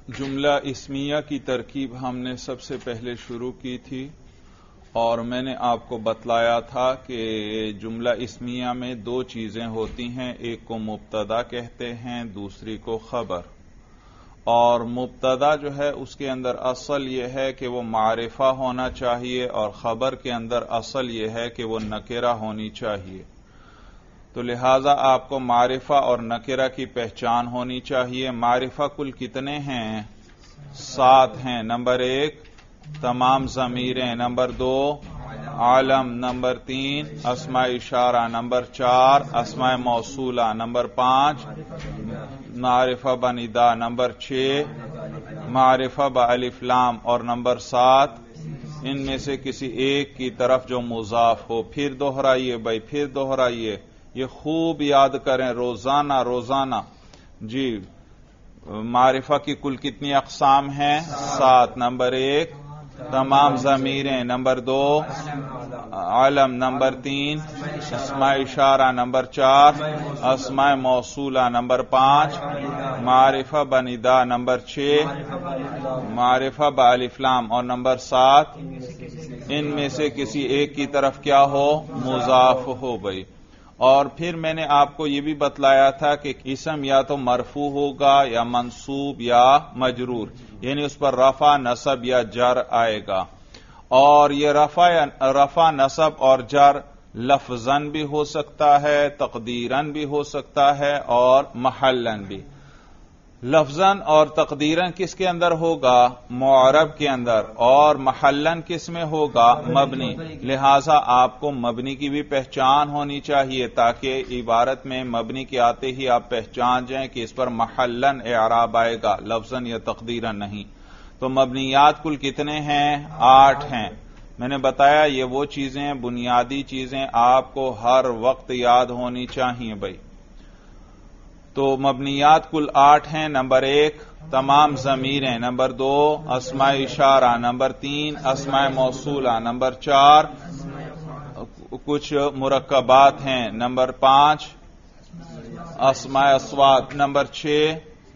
جملہ اسمیہ کی ترکیب ہم نے سب سے پہلے شروع کی تھی اور میں نے آپ کو بتلایا تھا کہ جملہ اسمیہ میں دو چیزیں ہوتی ہیں، ایک کو مبتدا کہتے ہیں، دوسری کو خبر۔ اور مبتدا جو ہے اس کے اندر اصل یہ ہے کہ وہ معرفہ ہونا چاہیے اور خبر کے اندر اصل یہ ہے کہ وہ نکرہ ہونی چاہیے۔ تو لہذا آپ کو معرفہ اور نکرہ کی پہچان ہونی چاہیے۔ معرفہ کل کتنے ہیں؟ 7 ہیں۔ نمبر 1 تمام ضمیریں، نمبر 2 عالم، نمبر 3 اسماء اشارہ، نمبر 4 اسماء موصولہ، نمبر 5 معرفہ بندا، نمبر 6 معرفہ بالف لام، اور نمبر 7 ان میں سے کسی ایک کی طرف جو مضاف ہو۔ پھر دوہرائیے بھائی، پھر دوہرائیے، یہ خوب یاد کریں روزانہ۔ جی، معرفہ کی کل کتنی اقسام ہیں؟ 7۔ نمبر 1 تمام ضمیریں، نمبر 2 علم، نمبر 3 اسماء اشارہ، نمبر 4 اسماء موصولہ، نمبر 5 معرفہ بندا، نمبر 6 معرفہ بالف لام، اور نمبر 7 ان میں سے کسی ایک کی طرف کیا ہو؟ مضاف ہو بھائی۔ اور پھر میں نے آپ کو یہ بھی بتلایا تھا کہ اسم یا تو مرفوع ہوگا یا منصوب یا مجرور، یعنی اس پر رفع، نصب یا جر آئے گا۔ اور یہ رفع، نصب اور جر لفظاً بھی ہو سکتا ہے، تقدیراً بھی ہو سکتا ہے اور محلاً بھی۔ لفظاً اور تقدیراً کس کے اندر ہوگا؟ معرب کے اندر، اور محلاً کس میں ہوگا؟ مبنی۔ لہذا آپ کو مبنی کی بھی پہچان ہونی چاہیے تاکہ عبارت میں مبنی کے آتے ہی آپ پہچان جائیں کہ اس پر محلاً اعراب آئے گا، لفظاً یا تقدیراً نہیں۔ تو مبنیات کل کتنے ہیں؟ 8 ہیں۔ میں نے بتایا یہ وہ چیزیں، بنیادی چیزیں آپ کو ہر وقت یاد ہونی چاہیے بھائی۔ تو مبنیات کل 8 ہیں۔ نمبر 1 تمام ضمیریں، نمبر 2 اسماء اشارہ، نمبر 3 اسماء موصولہ، نمبر 4 کچھ مرکبات ہیں، نمبر 5 اسماء اصوات، نمبر 6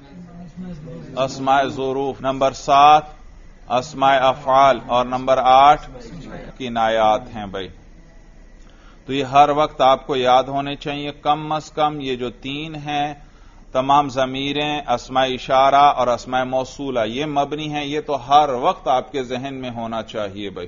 اسماء ظروف، نمبر 7 اسماء افعال، اور نمبر 8 کنایات ہیں بھائی۔ تو یہ ہر وقت آپ کو یاد ہونے چاہیے، کم از کم یہ جو 3 ہیں، تمام ضمیریں، اسماء اشارہ اور اسماء موصولہ، یہ مبنی ہیں، یہ تو ہر وقت آپ کے ذہن میں ہونا چاہیے بھائی۔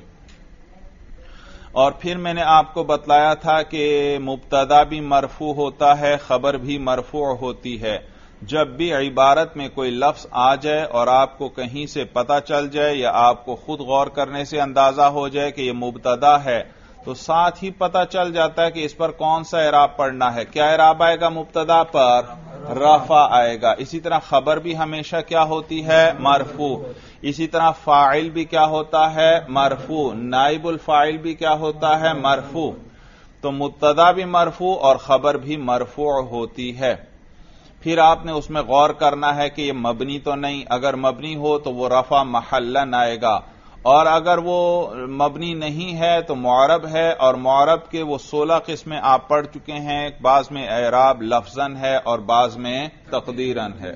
اور پھر میں نے آپ کو بتلایا تھا کہ مبتدا بھی مرفوع ہوتا ہے، خبر بھی مرفوع ہوتی ہے۔ جب بھی عبارت میں کوئی لفظ آ جائے اور آپ کو کہیں سے پتہ چل جائے یا آپ کو خود غور کرنے سے اندازہ ہو جائے کہ یہ مبتدا ہے، تو ساتھ ہی پتہ چل جاتا ہے کہ اس پر کون سا اعراب پڑھنا ہے۔ کیا اعراب آئے گا مبتدا پر؟ رفع آئے گا۔ اسی طرح خبر بھی ہمیشہ کیا ہوتی ہے؟ مرفوع۔ اسی طرح فاعل بھی کیا ہوتا ہے؟ مرفوع۔ نائب الفاعل بھی کیا ہوتا ہے؟ مرفوع۔ تو مبتدا بھی مرفوع اور خبر بھی مرفوع ہوتی ہے۔ پھر آپ نے اس میں غور کرنا ہے کہ یہ مبنی تو نہیں، اگر مبنی ہو تو وہ رفع محلاً آئے گا، اور اگر وہ مبنی نہیں ہے تو معرب ہے، اور معرب کے وہ 16 قسمیں آپ پڑھ چکے ہیں، بعض میں اعراب لفظاً ہے اور بعض میں تقدیراً ہے۔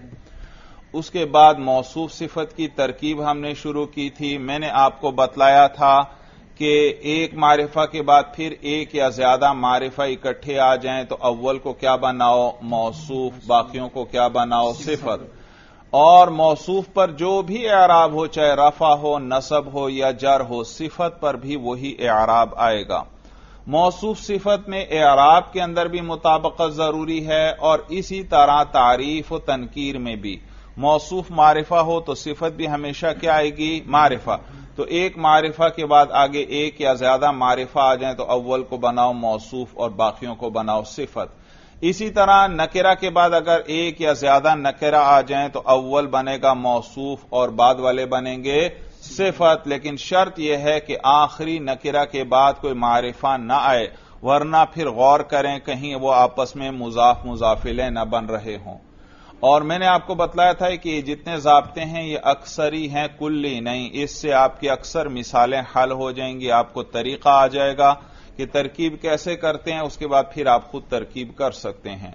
اس کے بعد موصوف صفت کی ترکیب ہم نے شروع کی تھی۔ میں نے آپ کو بتلایا تھا کہ ایک معرفہ کے بعد پھر ایک یا زیادہ معرفہ اکٹھے آ جائیں تو اول کو کیا بناؤ؟ موصوف، باقیوں کو کیا بناؤ؟ صفت۔ اور موصوف پر جو بھی اعراب ہو، چاہے رفع ہو، نصب ہو یا جر ہو، صفت پر بھی وہی اعراب آئے گا۔ موصوف صفت میں اعراب کے اندر بھی مطابقت ضروری ہے، اور اسی طرح تعریف و تنکیر میں بھی۔ موصوف معرفہ ہو تو صفت بھی ہمیشہ کیا آئے گی؟ معرفہ۔ تو ایک معرفہ کے بعد آگے ایک یا زیادہ معرفہ آ جائیں تو اول کو بناؤ موصوف اور باقیوں کو بناؤ صفت۔ اسی طرح نکرہ کے بعد اگر ایک یا زیادہ نکرہ آ جائیں تو اول بنے گا موصوف اور بعد والے بنیں گے صفت، لیکن شرط یہ ہے کہ آخری نکرہ کے بعد کوئی معرفہ نہ آئے، ورنہ پھر غور کریں کہیں وہ آپس میں مضاف مضافلے نہ بن رہے ہوں۔ اور میں نے آپ کو بتلایا تھا کہ یہ جتنے ضابطے ہیں یہ اکثری ہیں، کلی نہیں۔ اس سے آپ کی اکثر مثالیں حل ہو جائیں گی، آپ کو طریقہ آ جائے گا کہ ترکیب کیسے کرتے ہیں، اس کے بعد پھر آپ خود ترکیب کر سکتے ہیں۔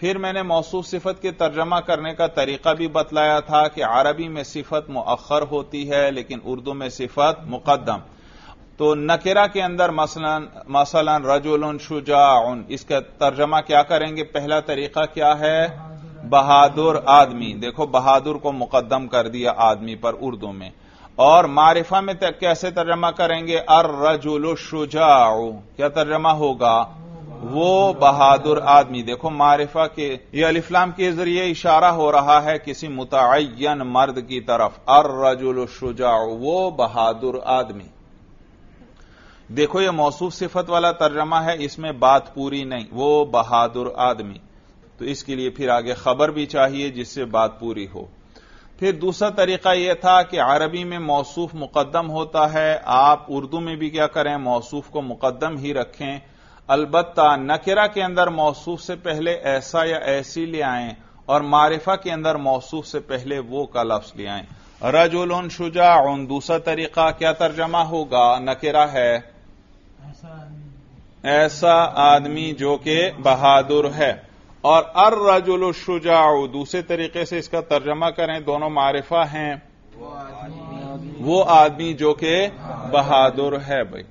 پھر میں نے موصوف صفت کے ترجمہ کرنے کا طریقہ بھی بتلایا تھا کہ عربی میں صفت مؤخر ہوتی ہے لیکن اردو میں صفت مقدم. تو نکرہ کے اندر مثلا رجل شجاع، اس کا ترجمہ کیا کریں گے؟ پہلا طریقہ کیا ہے؟ بہادر آدمی. دیکھو بہادر کو مقدم کر دیا آدمی پر اردو میں. اور معرفہ میں کیسے ترجمہ کریں گے؟ الرجل الشجاع، کیا ترجمہ ہوگا؟ وہ بہادر آدمی. دیکھو معرفہ کے یہ الف لام کے ذریعے اشارہ ہو رہا ہے کسی متعین مرد کی طرف. الرجل الشجاع، وہ بہادر آدمی. دیکھو یہ موصوف صفت والا ترجمہ ہے، اس میں بات پوری نہیں، وہ بہادر آدمی. تو اس کے لیے پھر آگے خبر بھی چاہیے جس سے بات پوری ہو. پھر دوسرا طریقہ یہ تھا کہ عربی میں موصوف مقدم ہوتا ہے، آپ اردو میں بھی کیا کریں؟ موصوف کو مقدم ہی رکھیں. البتہ نکرہ کے اندر موصوف سے پہلے ایسا یا ایسی لے آئیں اور معرفہ کے اندر موصوف سے پہلے وہ کا لفظ لے آئیں. رجل شجاع، دوسرا طریقہ کیا ترجمہ ہوگا؟ نکرہ ہے، ایسا آدمی جو کہ بہادر ہے. اور الرجل الشجاع دوسرے طریقے سے اس کا ترجمہ کریں، دونوں معرفہ ہیں، وہ آدمی جو کہ بہادر ہے. بھائی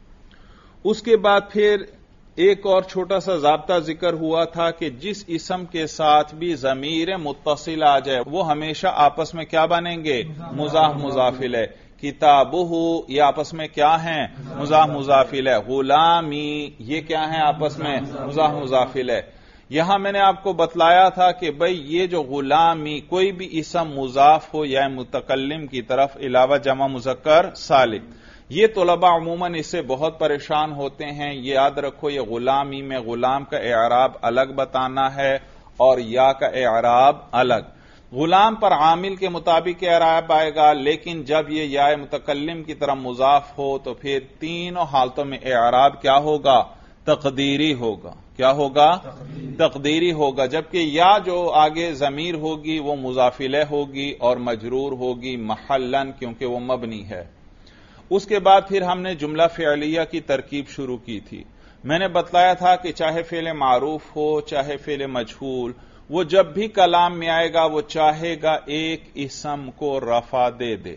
اس کے بعد پھر ایک اور چھوٹا سا ضابطہ ذکر ہوا تھا کہ جس اسم کے ساتھ بھی ضمیر متصل آ جائے وہ ہمیشہ آپس میں کیا بنیں گے؟ مضاف مضاف الیہ. کتابہ یہ آپس میں کیا ہیں؟ مضاف مضاف الیہ. غلامی یہ کیا ہیں آپس میں؟ مضاف مضاف الیہ. یہاں میں نے آپ کو بتلایا تھا کہ بھئی یہ جو غلامی کوئی بھی اسم مضاف ہو یا متکلم کی طرف علاوہ جمع مذکر سالم، یہ طلباء عموماً اس سے بہت پریشان ہوتے ہیں. یہ یاد رکھو یہ غلامی میں غلام کا اعراب الگ بتانا ہے اور یا کا اعراب الگ. غلام پر عامل کے مطابق اعراب آئے گا، لیکن جب یہ یا متکلم کی طرف مضاف ہو تو پھر تینوں حالتوں میں اعراب کیا ہوگا؟ تقدیری ہوگا. کیا ہوگا؟ تقدیری ہوگا. جبکہ یا جو آگے ضمیر ہوگی وہ مضاف الیہ ہوگی اور مجرور ہوگی محلاً، کیونکہ وہ مبنی ہے. اس کے بعد پھر ہم نے جملہ فعلیہ کی ترکیب شروع کی تھی. میں نے بتلایا تھا کہ چاہے فعل معروف ہو چاہے فعل مجہول، وہ جب بھی کلام میں آئے گا وہ چاہے گا ایک اسم کو رفع دے دے.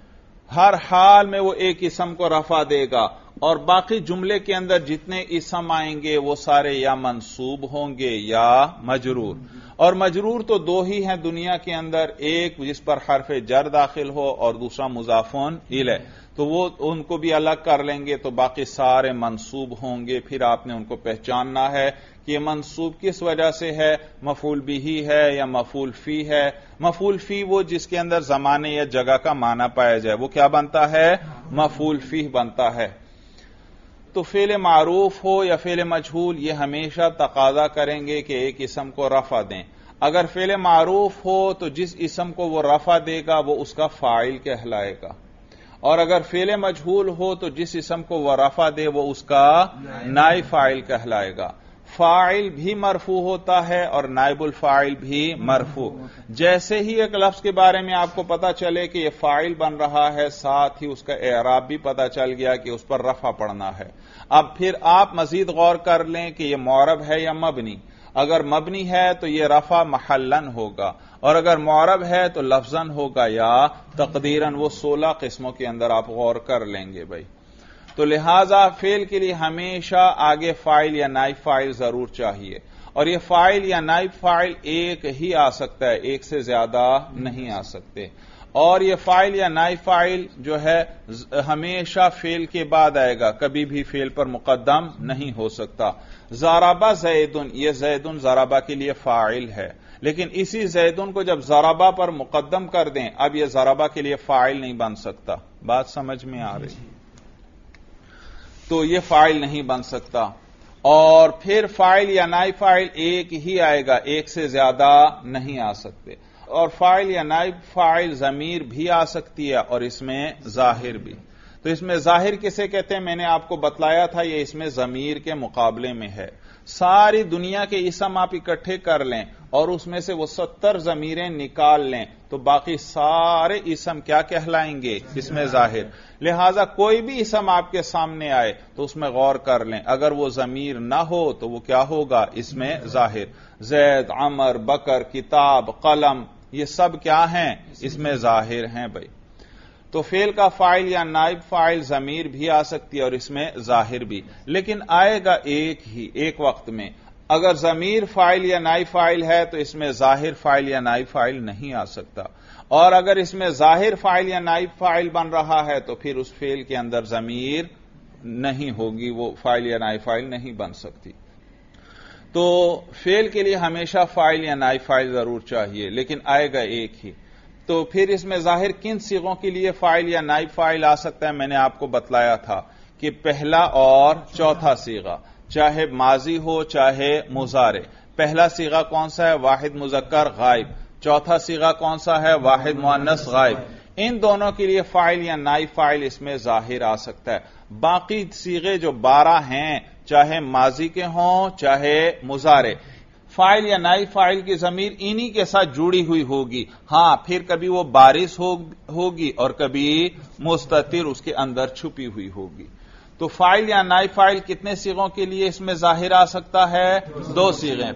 ہر حال میں وہ ایک اسم کو رفع دے گا اور باقی جملے کے اندر جتنے اسم آئیں گے وہ سارے یا منصوب ہوں گے یا مجرور. اور مجرور تو دو ہی ہیں دنیا کے اندر، ایک جس پر حرف جر داخل ہو اور دوسرا مضافون الیہ. تو وہ ان کو بھی الگ کر لیں گے تو باقی سارے منصوب ہوں گے. پھر آپ نے ان کو پہچاننا ہے کہ یہ منصوب کس وجہ سے ہے، مفعول بھی ہے یا مفعول فی ہے. مفعول فی وہ جس کے اندر زمانے یا جگہ کا معنی پایا جائے وہ کیا بنتا ہے؟ مفعول فی بنتا ہے. تو فعل معروف ہو یا فعل مجہول یہ ہمیشہ تقاضا کریں گے کہ ایک اسم کو رفع دیں. اگر فعل معروف ہو تو جس اسم کو وہ رفع دے گا وہ اس کا فاعل کہلائے گا، اور اگر فعل مجہول ہو تو جس اسم کو وہ رفع دے وہ اس کا نائب فاعل کہلائے گا. فاعل بھی مرفوع ہوتا ہے اور نائب الفاعل بھی مرفوع. جیسے ہی ایک لفظ کے بارے میں آپ کو پتا چلے کہ یہ فاعل بن رہا ہے، ساتھ ہی اس کا اعراب بھی پتا چل گیا کہ اس پر رفع پڑنا ہے. اب پھر آپ مزید غور کر لیں کہ یہ معرب ہے یا مبنی. اگر مبنی ہے تو یہ رفع محلاً ہوگا، اور اگر معرب ہے تو لفظاً ہوگا یا تقدیراً. وہ 16 قسموں کے اندر آپ غور کر لیں گے بھائی. تو لہذا فعل کے لیے ہمیشہ آگے فاعل یا نائب فاعل ضرور چاہیے، اور یہ فاعل یا نائب فاعل ایک ہی آ سکتا ہے، ایک سے زیادہ نہیں آ سکتے. اور یہ فاعل یا نائب فاعل جو ہے ہمیشہ فعل کے بعد آئے گا، کبھی بھی فعل پر مقدم نہیں ہو سکتا. ضربہ زیدن، یہ زیدن ضربہ کے لیے فاعل ہے، لیکن اسی زیدن کو جب ضربہ پر مقدم کر دیں اب یہ ضربہ کے لیے فاعل نہیں بن سکتا. بات سمجھ میں آ رہی؟ تو یہ فاعل نہیں بن سکتا. اور پھر فاعل یا نائب فاعل ایک ہی آئے گا، ایک سے زیادہ نہیں آ سکتے. اور فاعل یا نائب فاعل ضمیر بھی آ سکتی ہے اور اس میں ظاہر بھی. تو اس میں ظاہر کسے کہتے ہیں میں نے آپ کو بتلایا تھا، یہ اس میں ضمیر کے مقابلے میں ہے. ساری دنیا کے اسم آپ اکٹھے کر لیں اور اس میں سے وہ 70 ضمیریں نکال لیں تو باقی سارے اسم کیا کہلائیں گے؟ اسم ظاہر۔ لہذا کوئی بھی اسم آپ کے سامنے آئے تو اس میں غور کر لیں، اگر وہ ضمیر نہ ہو تو وہ کیا ہوگا؟ اسم ظاہر۔ زید، عمر، بکر، کتاب، قلم، یہ سب کیا ہیں؟ اسم ظاہر ہیں بھائی۔ تو فعل کا فاعل یا نائب فاعل ضمیر بھی آ سکتی ہے اور اس میں ظاہر بھی، لیکن آئے گا ایک وقت میں۔ اگر ضمیر فاعل یا نائب فاعل ہے تو اس میں ظاہر فاعل یا نائب فاعل نہیں آ سکتا، اور اگر اس میں ظاہر فاعل یا نائب فاعل بن رہا ہے تو پھر اس فعل کے اندر ضمیر نہیں ہوگی، وہ فاعل یا نائب فاعل نہیں بن سکتی۔ تو فعل کے لیے ہمیشہ فاعل یا نائب فاعل ضرور چاہیے، لیکن آئے گا ایک ہی۔ تو پھر اس میں ظاہر کن صیغوں کے لیے فاعل یا نائب فاعل آ سکتا ہے؟ میں نے آپ کو بتلایا تھا کہ پہلا اور چوتھا صیغہ، چاہے ماضی ہو چاہے مضارع۔ پہلا صیغہ کون سا ہے؟ واحد مذکر غائب۔ چوتھا صیغہ کون سا ہے؟ واحد مؤنث غائب۔ ان دونوں کے لیے فاعل یا نائب فاعل اس میں ظاہر آ سکتا ہے۔ باقی صیغے جو 12 ہیں، چاہے ماضی کے ہوں چاہے مضارع، فاعل یا نائب فاعل کی ضمیر انہی کے ساتھ جڑی ہوئی ہوگی۔ ہاں، پھر کبھی وہ بارز ہوگی اور کبھی مستتر اس کے اندر چھپی ہوئی ہوگی۔ تو فاعل یا نائب فاعل کتنے صیغوں کے لیے اس میں ظاہر آ سکتا ہے؟ دو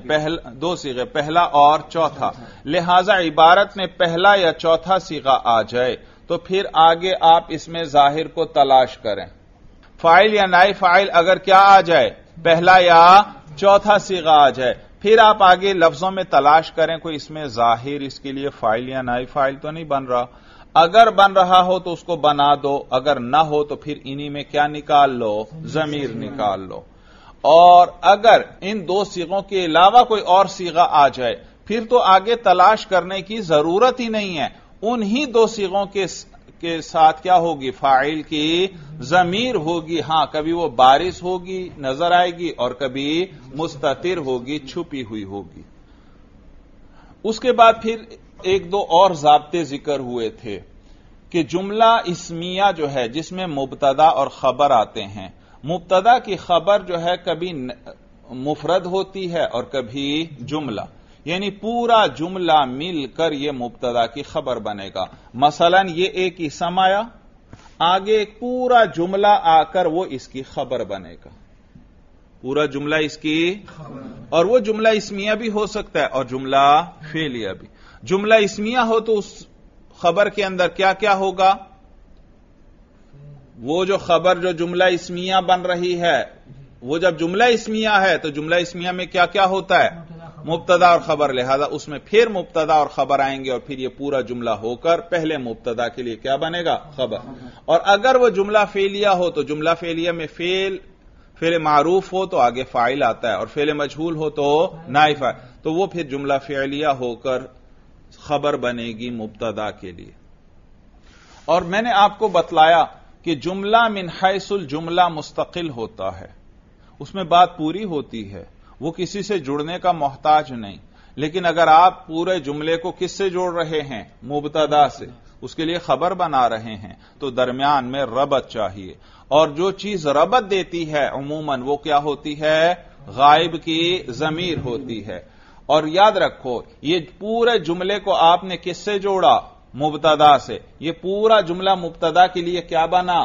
صیغے، پہلا اور چوتھا۔ لہذا عبارت میں پہلا یا چوتھا صیغہ آ جائے تو پھر آگے آپ اس میں ظاہر کو تلاش کریں۔ فاعل یا نائب فاعل اگر کیا آ جائے؟ پہلا یا چوتھا صیغہ آ جائے، پھر آپ آگے لفظوں میں تلاش کریں کوئی اس میں ظاہر اس کے لیے فاعل یا نائب فاعل تو نہیں بن رہا۔ اگر بن رہا ہو تو اس کو بنا دو، اگر نہ ہو تو پھر انہی میں کیا نکال لو؟ ضمیر نکال لو۔ اور اگر ان دو صیغوں کے علاوہ کوئی اور صیغہ آ جائے پھر تو آگے تلاش کرنے کی ضرورت ہی نہیں ہے، انہی دو صیغوں کے ساتھ کیا ہوگی؟ فاعل کی ضمیر ہوگی۔ ہاں، کبھی وہ بارز ہوگی نظر آئے گی اور کبھی مستتر ہوگی چھپی ہوئی ہوگی۔ اس کے بعد پھر ایک دو اور ضابطے ذکر ہوئے تھے کہ جملہ اسمیہ جو ہے جس میں مبتدا اور خبر آتے ہیں، مبتدا کی خبر جو ہے کبھی مفرد ہوتی ہے اور کبھی جملہ، یعنی پورا جملہ مل کر یہ مبتدا کی خبر بنے گا۔ مثلا یہ ایک اسم آیا، آگے ایک پورا جملہ آ کر وہ اس کی خبر بنے گا، پورا جملہ اس کی، اور وہ جملہ اسمیہ بھی ہو سکتا ہے اور جملہ فعلیہ بھی۔ جملہ اسمیہ ہو تو اس خبر کے اندر کیا کیا ہوگا؟ وہ جو خبر جو جملہ اسمیہ بن رہی ہے، وہ جب جملہ اسمیہ ہے تو جملہ اسمیہ میں کیا کیا ہوتا ہے؟ مبتدا اور خبر، لہذا اس میں پھر مبتدا اور خبر آئیں گے اور پھر یہ پورا جملہ ہو کر پہلے مبتدا کے لیے کیا بنے گا؟ خبر۔ اور اگر وہ جملہ فعلیہ ہو تو جملہ فعلیہ میں فعل معروف ہو تو آگے فاعل آتا ہے اور فعل مجہول ہو تو نائب فاعل، تو وہ پھر جملہ فعلیہ ہو کر خبر بنے گی مبتدا کے لیے۔ اور میں نے آپ کو بتلایا کہ جملہ من حیث الجملہ مستقل ہوتا ہے، اس میں بات پوری ہوتی ہے، وہ کسی سے جڑنے کا محتاج نہیں۔ لیکن اگر آپ پورے جملے کو کس سے جوڑ رہے ہیں؟ مبتدا سے، اس کے لیے خبر بنا رہے ہیں تو درمیان میں ربط چاہیے، اور جو چیز ربط دیتی ہے عموماً وہ کیا ہوتی ہے؟ غائب کی ضمیر ہوتی ہے۔ اور یاد رکھو یہ پورے جملے کو آپ نے کس سے جوڑا؟ مبتدا سے۔ یہ پورا جملہ مبتدا کے لیے کیا بنا؟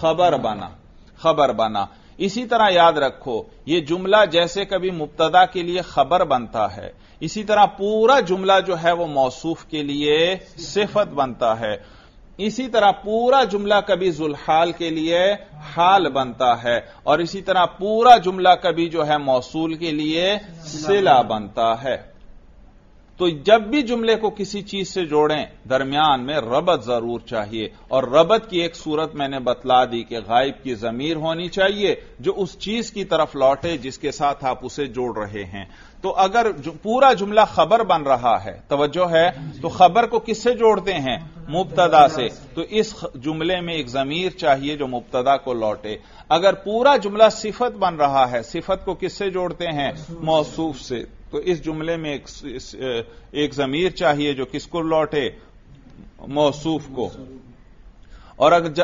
خبر بنا۔ اسی طرح یاد رکھو یہ جملہ جیسے کبھی مبتدا کے لیے خبر بنتا ہے، اسی طرح پورا جملہ جو ہے وہ موصوف کے لیے صفت بنتا ہے، اسی طرح پورا جملہ کبھی ذوالحال کے لیے حال بنتا ہے، اور اسی طرح پورا جملہ کبھی جو ہے موصول کے لیے صلہ بنتا ہے۔ تو جب بھی جملے کو کسی چیز سے جوڑیں درمیان میں ربط ضرور چاہیے، اور ربط کی ایک صورت میں نے بتلا دی کہ غائب کی ضمیر ہونی چاہیے جو اس چیز کی طرف لوٹے جس کے ساتھ آپ اسے جوڑ رہے ہیں۔ تو اگر پورا جملہ خبر بن رہا ہے، توجہ ہے، تو خبر کو کس سے جوڑتے ہیں؟ مبتدا سے، تو اس جملے میں ایک ضمیر چاہیے جو مبتدا کو لوٹے۔ اگر پورا جملہ صفت بن رہا ہے، صفت کو کس سے جوڑتے ہیں؟ موصوف سے، تو اس جملے میں ایک ضمیر چاہیے جو کس کو لوٹے؟ موصوف کو۔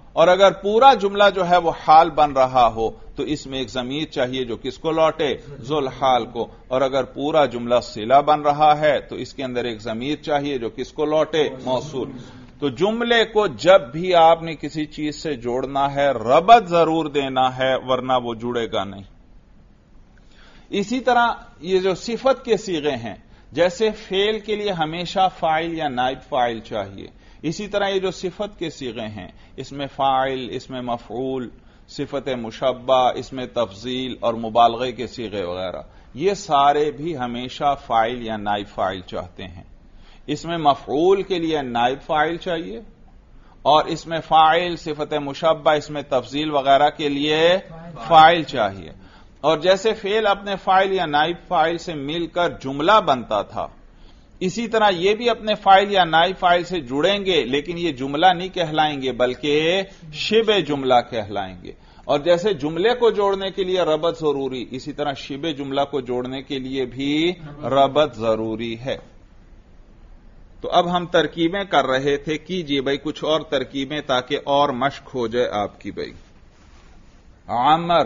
اور اگر پورا جملہ جو ہے وہ حال بن رہا ہو تو اس میں ایک ضمیر چاہیے جو کس کو لوٹے؟ ذوالحال کو. اور اگر پورا جملہ صلہ بن رہا ہے تو اس کے اندر ایک ضمیر چاہیے جو کس کو لوٹے؟ موصول. تو جملے کو جب بھی آپ نے کسی چیز سے جوڑنا ہے ربط ضرور دینا ہے ورنہ وہ جڑے گا نہیں. اسی طرح یہ جو صفت کے صیغے ہیں جیسے فعل کے لیے ہمیشہ فاعل یا نائب فاعل چاہیے، اسی طرح یہ جو صفت کے صیغے ہیں اس میں فاعل، اس میں مفعول، صفت مشبہ، اس میں تفضیل اور مبالغے کے صیغے وغیرہ، یہ سارے بھی ہمیشہ فاعل یا نائب فاعل چاہتے ہیں. اس میں مفعول کے لیے نائب فاعل چاہیے اور اس میں فاعل، صفت مشبہ، اس میں تفضیل وغیرہ کے لیے فاعل چاہیے. اور جیسے فعل اپنے فاعل یا نائب فاعل سے مل کر جملہ بنتا تھا، اسی طرح یہ بھی اپنے فاعل یا نائب فاعل سے جڑیں گے لیکن یہ جملہ نہیں کہلائیں گے بلکہ شبہ جملہ کہلائیں گے. اور جیسے جملے کو جوڑنے کے لیے ربط ضروری، اسی طرح شبہ جملہ کو جوڑنے کے لیے بھی ربط ضروری ہے. تو اب ہم ترکیبیں کر رہے تھے، کیجئے بھائی کچھ اور ترکیبیں تاکہ اور مشق ہو جائے آپ کی. بھائی عمر،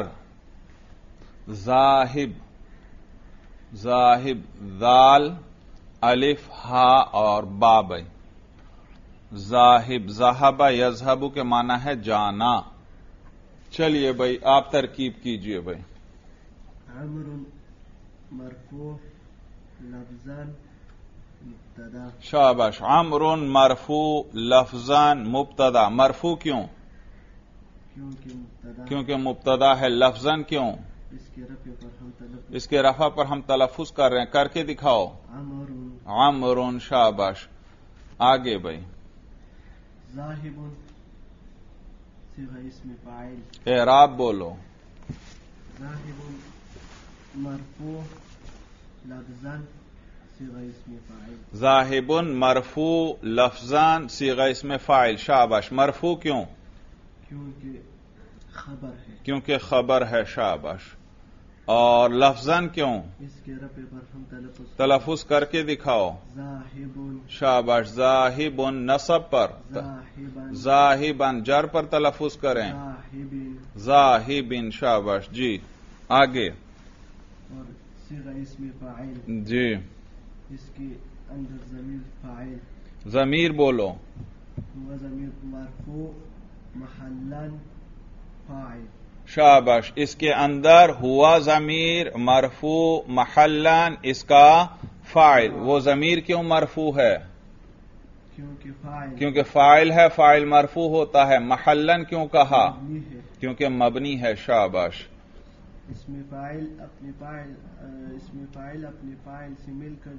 ذاہب، ذاہب ذال الف ہا اور با. بھائی ذاہب، ذہب یذہب کے معنی ہے جانا. چلیے بھائی آپ ترکیب کیجئے. بھائی عمر مرفوع لفظاً مبتدا. شاباش. عمر مرفوع لفظاً مبتدا. مرفوع کیوں؟ کیونکہ مبتدا ہے. لفظاً کیوں؟ اس کے رفع پر ہم تلفظ کر رہے ہیں. کر کے دکھاؤ. عمر. شاباش. آگے بھائی ذاہب صیغہ اسم فاعل. اعراب بولو. ذاہب مرفوع لفظاً صیغہ اسم فاعل. ذاہب مرفوع لفظاً صیغہ اسم فاعل. شاباش. مرفوع کیوں؟ کیونکہ خبر ہے. کیونکہ خبر ہے. شاباش. اور لفظاً کیوں؟ اس کے رفع پر ہم تلفظ کر کے دکھاؤ. ذاہب. شاباش. ذاہب نصب پر. ذاہبن جر پر تلفظ کریں. ذاہبن. شاباش. جی آگے. اور صیغہ اسم فاعل. جی اس کے اندر ضمیر فاعل. ضمیر بولو. وہ ضمیر مرفوع محلاً فاعل. شاباش. اس کے اندر ہوا ضمیر مرفوع محلاً اس کا فاعل. وہ ضمیر کیوں مرفوع ہے؟ کیونکہ فاعل ہے. فاعل مرفوع ہوتا ہے. محلاً کیوں کہا؟ کیونکہ مبنی ہے. شاباش. اس میں فاعل اپنے فاعل سے مل کر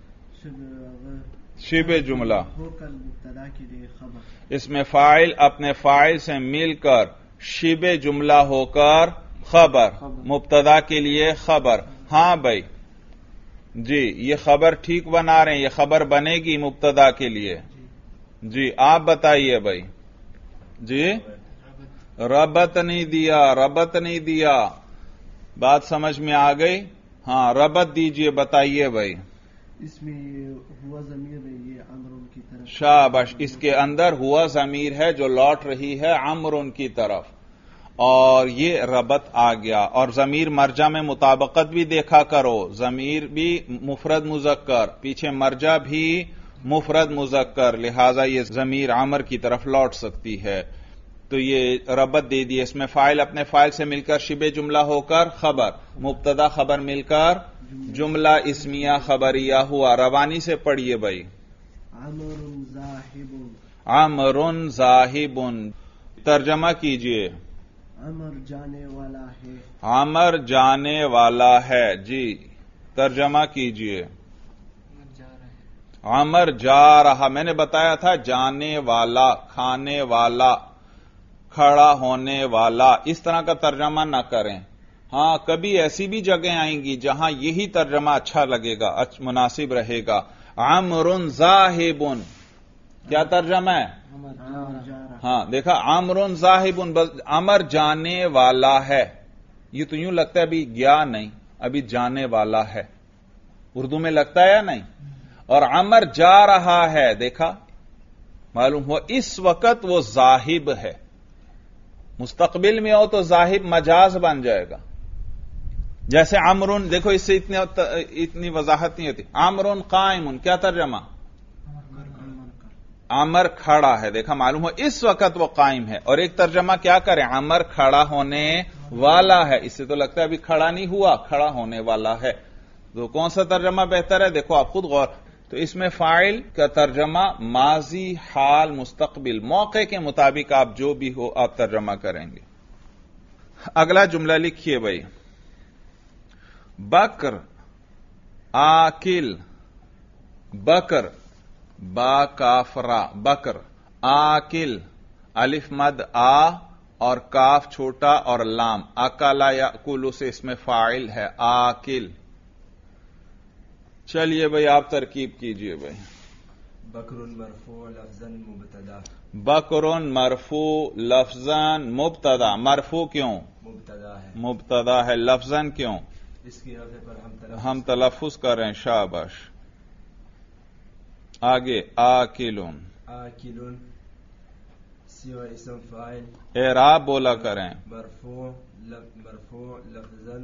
شبہ جملہ ہو کر مبتدا کے لیے خبر. اس میں فاعل اپنے فاعل سے مل کر شبہ جملہ ہو کر خبر. مبتدا کے لیے خبر. ہاں بھائی جی یہ خبر ٹھیک بنا رہے ہیں. یہ خبر بنے گی مبتدا کے لیے. جی آپ بتائیے بھائی. جی ربط نہیں دیا. ربط نہیں دیا. بات سمجھ میں آ گئی؟ ہاں ربط دیجئے. بتائیے بھائی. اس میں ہوا ضمیر ہے یہ عمر کی طرف. شاباش. اس کے اندر ہوا ضمیر ہے جو لوٹ رہی ہے عمر کی طرف اور یہ ربط آ گیا. اور ضمیر مرجع میں مطابقت بھی دیکھا کرو. ضمیر بھی مفرد مذکر، پیچھے مرجع بھی مفرد مذکر، لہذا یہ ضمیر عمر کی طرف لوٹ سکتی ہے. تو یہ ربط دے دیے. اس میں فاعل اپنے فاعل سے مل کر شبہ جملہ ہو کر خبر، مبتدا خبر مل کر جملہ اسمیہ خبریہ ہوا. روانی سے پڑھیے بھائی. عمر ذاہب. عمر ذاہب. ترجمہ کیجئے. عمر جانے والا ہے. عمر جانے والا ہے. جی ترجمہ کیجئے. عمر جا رہا. میں نے بتایا تھا جانے والا، کھانے والا، کھڑا ہونے والا. اس طرح کا ترجمہ نہ کریں. ہاں کبھی ایسی بھی جگہیں آئیں گی جہاں یہی ترجمہ اچھا لگے گا، مناسب رہے گا. عمر ذاہب. کیا ترجمہ ہے؟ ہاں دیکھا. عمر ذاہب. عمر جانے والا ہے. یہ تو یوں لگتا ہے ابھی گیا نہیں، ابھی جانے والا ہے. اردو میں لگتا ہے یا نہیں؟ اور عمر جا رہا ہے. دیکھا معلوم ہوا اس وقت وہ ذاہب ہے. مستقبل میں ہو تو ذاہب مجاز بن جائے گا. جیسے عمرن، دیکھو اس سے اتنی وضاحت نہیں ہوتی. عمرن قائم، کیا ترجمہ؟ عمر کھڑا ہے. دیکھا معلوم ہو اس وقت وہ قائم ہے. اور ایک ترجمہ کیا کریں؟ عمر کھڑا ہونے والا ہے. اس سے تو لگتا ہے ابھی کھڑا نہیں ہوا، کھڑا ہونے والا ہے. تو کون سا ترجمہ بہتر ہے؟ دیکھو آپ خود غور. تو اس میں فاعل کا ترجمہ ماضی، حال، مستقبل، موقع کے مطابق آپ جو بھی ہو آپ ترجمہ کریں گے. اگلا جملہ لکھیے بھائی. بکر آکل، بکر با کافرا، بکر آکل، الف مد آ اور کاف چھوٹا اور لام، اکلا یاکل سے اس میں فاعل ہے آکل. چلیے بھائی آپ ترکیب کیجئے بھائی. بکر مرفوع لفظاً مبتدا، بکر مرفوع لفظاً مبتدا. مرفوع کیوں؟ مبتدا ہے. مبتدا ہے. لفظاً کیوں؟ اس کی رفع پر ہم تلفظ کریں. شاباش. آگے آکلون، آکلون سوى اسم فاعل، اعراب بولا کریں. مرفوع لفظاً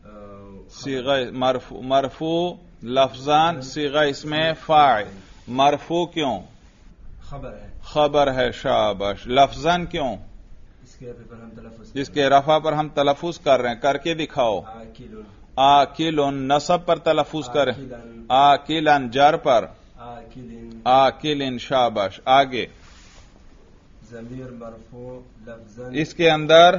صیغہ مرفوع لفظاً صیغہ اسم فاعل. مرفوع کیوں؟ خبر ہے. خبر ہے. شاباش. لفظاً کیوں؟ اس کے رفع پر ہم تلفظ اس کے رفع پر ہم تلفظ کر رہے ہیں. کر کے دکھاؤ. آکلون، آکلون نصب پر تلفظ کریں. آکلن جر پر. آکلن، آکلن. شاباش. آگے ضمیر مرفوع لفظاً، اس کے اندر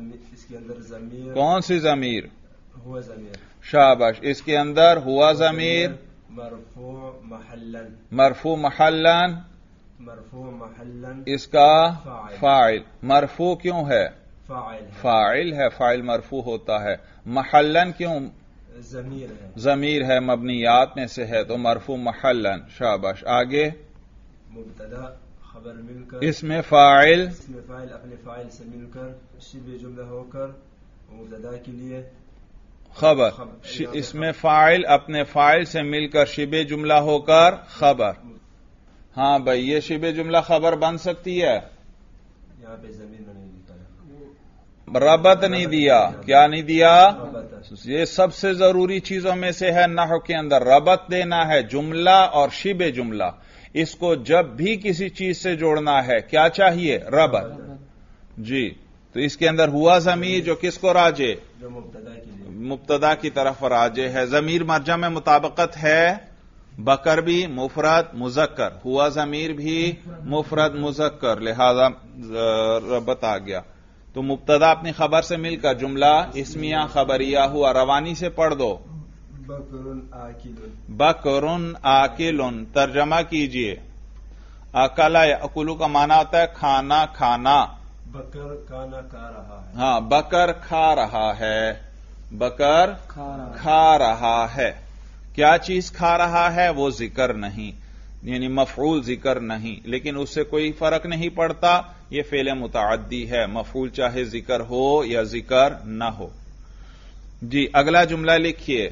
ضمیر کون سی ضمیر؟ ہوا ضمیر. شاباش. اس کے اندر ہوا ضمیر مرفوع محلاً، مرفوع محلاً، مرفوع محلاً اس کا فاعل. مرفوع کیوں ہے؟ فاعل ہے. فاعل ہے. فاعل مرفوع ہوتا ہے. محلاً کیوں؟ ضمیر ہے. ضمیر ہے، مبنیات میں سے ہے تو مرفوع محلاً. شاباش. آگے مبتدا خبر مل کر اس میں فاعل اپنے فاعل سے مل کر شبہ جملہ ہو کر مبتدا کے لیے خبر. اس میں فاعل اپنے فاعل سے مل کر شبہ جملہ ہو کر خبر. ہاں بھائی یہ شبہ جملہ خبر بن سکتی ہے. یہاں پہ ضمیر میں نہیں لکھا ہے. ربط نہیں دیا. کیا نہیں دیا؟ ربط. یہ سب سے ضروری چیزوں میں سے ہے نحو کے اندر. ربط دینا ہے. جملہ اور شبہ جملہ اس کو جب بھی کسی چیز سے جوڑنا ہے کیا چاہیے؟ ربط. جی تو اس کے اندر ہوا ضمیر جو کس کو راجے؟ جو مبتدا کے لیے مبتدا کی طرف راجے ہے. ضمیر مرجع میں مطابقت ہے. بکر بھی مفرد مذکر، ہوا ضمیر بھی مفرد مذکر، لہذا ربط آ گیا. تو مبتدا اپنی خبر سے مل کر جملہ اسمیہ خبریہ ہوا. روانی سے پڑھ دو. بکر آکل، بکر آکل. ترجمہ کیجئے. اکلا یاکلو کا معنی ہوتا ہے کھانا کھانا. بکر کھانا کھا رہا ہے. ہاں بکر کھا رہا ہے. بکر کھا رہا ہے. کیا چیز کھا رہا ہے وہ ذکر نہیں، یعنی مفعول ذکر نہیں، لیکن اس سے کوئی فرق نہیں پڑتا. یہ فعل متعدی ہے، مفعول چاہے ذکر ہو یا ذکر نہ ہو. جی اگلا جملہ لکھیے.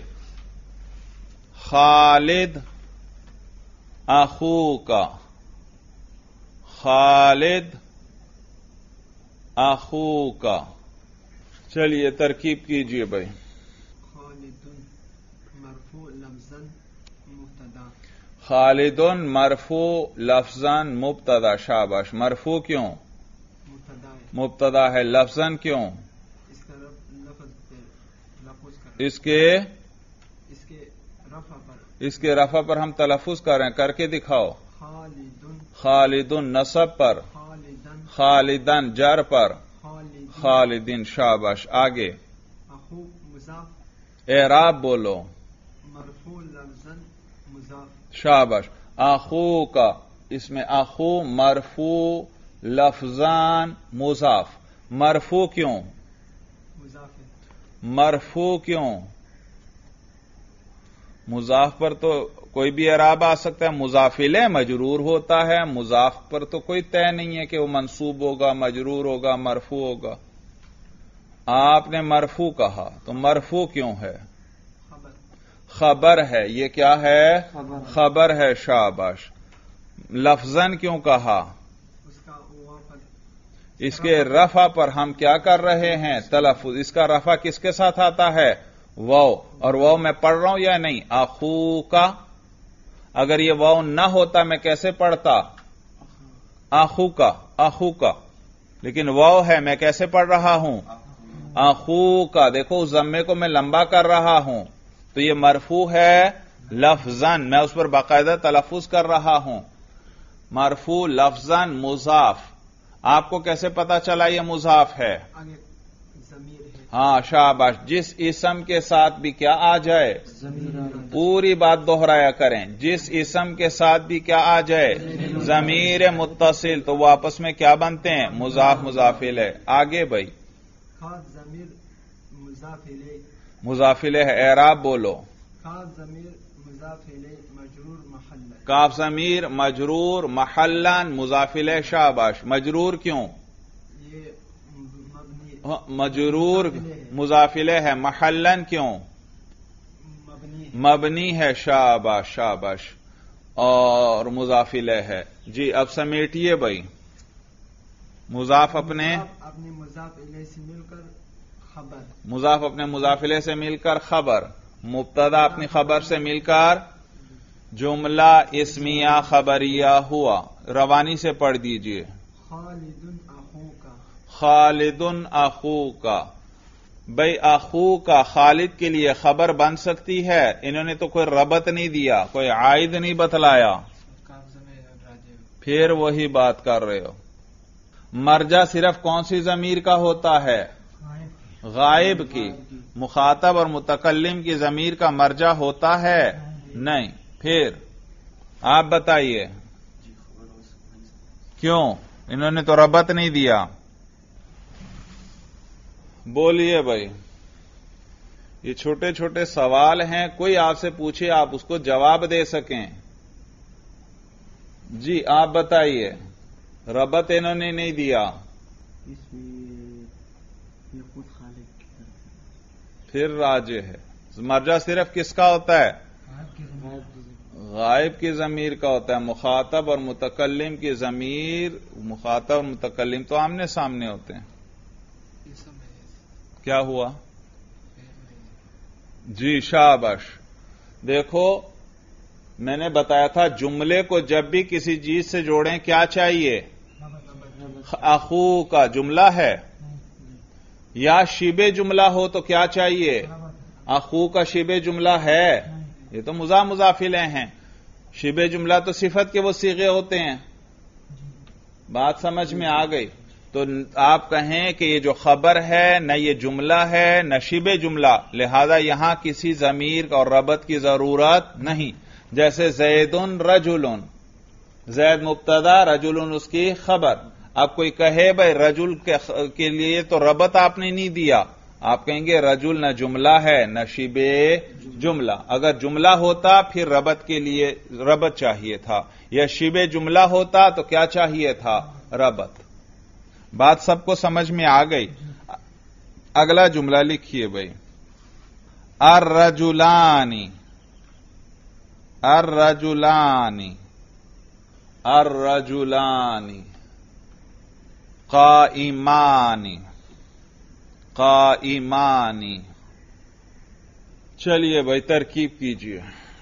خالد اخوکا، خالد اخوکا. چلیے ترکیب کیجئے بھائی. خالد مرفوع لفظاً مبتدا، خالد مرفوع لفظاً مبتدا. شاباش. مرفوع کیوں؟ مبتدا ہے. مبتدا ہے. لفظاً کیوں؟ اس کا لفظ پہ تلفظ کریں. اس کے رفع پر اس کے رفع پر ہم تلفظ کریں. کر کے دکھاؤ. خالدن، خالدن نصب پر. خالدن، خالدن جر پر. خالدین. خالدین. شاباش. آگے اخو مضاف، اعراب بولو. مرفوع لفظاً مضاف، شاباش. اخو کا اس میں اخو مرفوع لفظان مضاف. مرفوع کیوں؟ مضاف ہے. مرفوع کیوں؟ مضاف پر تو کوئی بھی اعراب آ سکتا ہے. مضاف الیہ مجرور ہوتا ہے. مضاف پر تو کوئی طے نہیں ہے کہ وہ منصوب ہوگا، مجرور ہوگا، مرفوع ہوگا. آپ نے مرفوع کہا تو مرفوع کیوں ہے؟ خبر ہے. یہ کیا ہے؟ خبر ہے. شاباش. لفظاً کیوں کہا؟ اس کا اس کے رفع پر ہم کیا کر رہے ہیں؟ تلفظ. اس کا رفع کس کے ساتھ آتا ہے؟ واو. اور واو میں پڑھ رہا ہوں یا نہیں؟ اخو کا. اگر یہ واو نہ ہوتا میں کیسے پڑھتا؟ اخو کا، اخو کا. لیکن واو ہے، میں کیسے پڑھ رہا ہوں؟ اخو کا. دیکھو اس ضمے کو میں لمبا کر رہا ہوں تو یہ مرفوع ہے لفظاً، میں اس پر باقاعدہ تلفظ کر رہا ہوں. مرفوع لفظاً مضاف. آپ کو کیسے پتا چلا یہ مضاف ہے؟ ہاں شاباش. جس اسم کے ساتھ بھی کیا آ جائے؟ پوری بات دہرایا کریں. جس اسم کے ساتھ بھی کیا آ جائے؟ ضمیر متصل، تو وہ آپس میں کیا بنتے ہیں؟ مضاف مضاف الیہ. آگے بھائی. مضاف الیہ ہے، اعراب بولو. کاف ضمیر مجرور محلن مضاف الیہ. شاباش. مجرور کیوں؟ مجرور مضاف الیہ ہے. محلن کیوں؟ مبنی ہے. شاباش شاباش. اور مضاف الیہ ہے. جی اب سمیٹیے بھائی. مضاف اپنے مضاف الیہ سے مل کر خبر، مضاف اپنے مضاف الیہ سے مل کر خبر، مبتدا اپنی خبر سے مل کر جملہ اسمیہ خبریہ ہوا. روانی سے پڑھ دیجئے. خالد اخو کا. بھئی اخو کا خالد کے لیے خبر بن سکتی ہے؟ انہوں نے تو کوئی ربط نہیں دیا، کوئی عائد نہیں بتلایا. پھر وہی بات کر رہے ہو. مرجع صرف کون سی ضمیر کا ہوتا ہے؟ غائب کی. مخاطب اور متکلم کی ضمیر کا مرجع ہوتا ہے؟ نہیں. پھر آپ بتائیے کیوں؟ انہوں نے تو ربط نہیں دیا. بولیے بھائی. یہ چھوٹے چھوٹے سوال ہیں، کوئی آپ سے پوچھے آپ اس کو جواب دے سکیں. جی آپ بتائیے. ربط انہوں نے نہیں دیا. اس میں یہ خود خالق کی طرف پھر راجع ہے. مرجع صرف کس کا ہوتا ہے؟ غائب کی ضمیر کا ہوتا ہے. مخاطب اور متکلم کی ضمیر، مخاطب اور متکلم تو آمنے سامنے ہوتے ہیں. کیا ہوا؟ جی شاباش. دیکھو میں نے بتایا تھا جملے کو جب بھی کسی چیز سے جوڑیں کیا چاہیے؟ اخو کا جملہ ہے یا شبہ جملہ ہو تو کیا چاہیے؟ اخو کا شبہ جملہ ہے. یہ تو مضاف الیہ ہیں. شبہ جملہ تو صفت کے وہ صیغے ہوتے ہیں. بات سمجھ میں آ گئی؟ تو آپ کہیں کہ یہ جو خبر ہے نہ یہ جملہ ہے نہ شبہ جملہ، لہذا یہاں کسی ضمیر اور ربط کی ضرورت نہیں. جیسے زید رجل، زید مبتدا رجل اس کی خبر. اب کوئی کہے بھائی رجل کے لیے تو ربط آپ نے نہیں دیا، آپ کہیں گے رجل نہ جملہ ہے نہ شبہ جملہ. اگر جملہ ہوتا پھر ربط کے لیے ربط چاہیے تھا، یا شبہ جملہ ہوتا تو کیا چاہیے تھا؟ ربط. بات سب کو سمجھ میں آ گئی؟ اگلا جملہ لکھیے بھائی. الرجلانی، الرجلانی، الرجلانی، قائمانی، قائمانی. چلیے بھائی ترکیب کیجیے.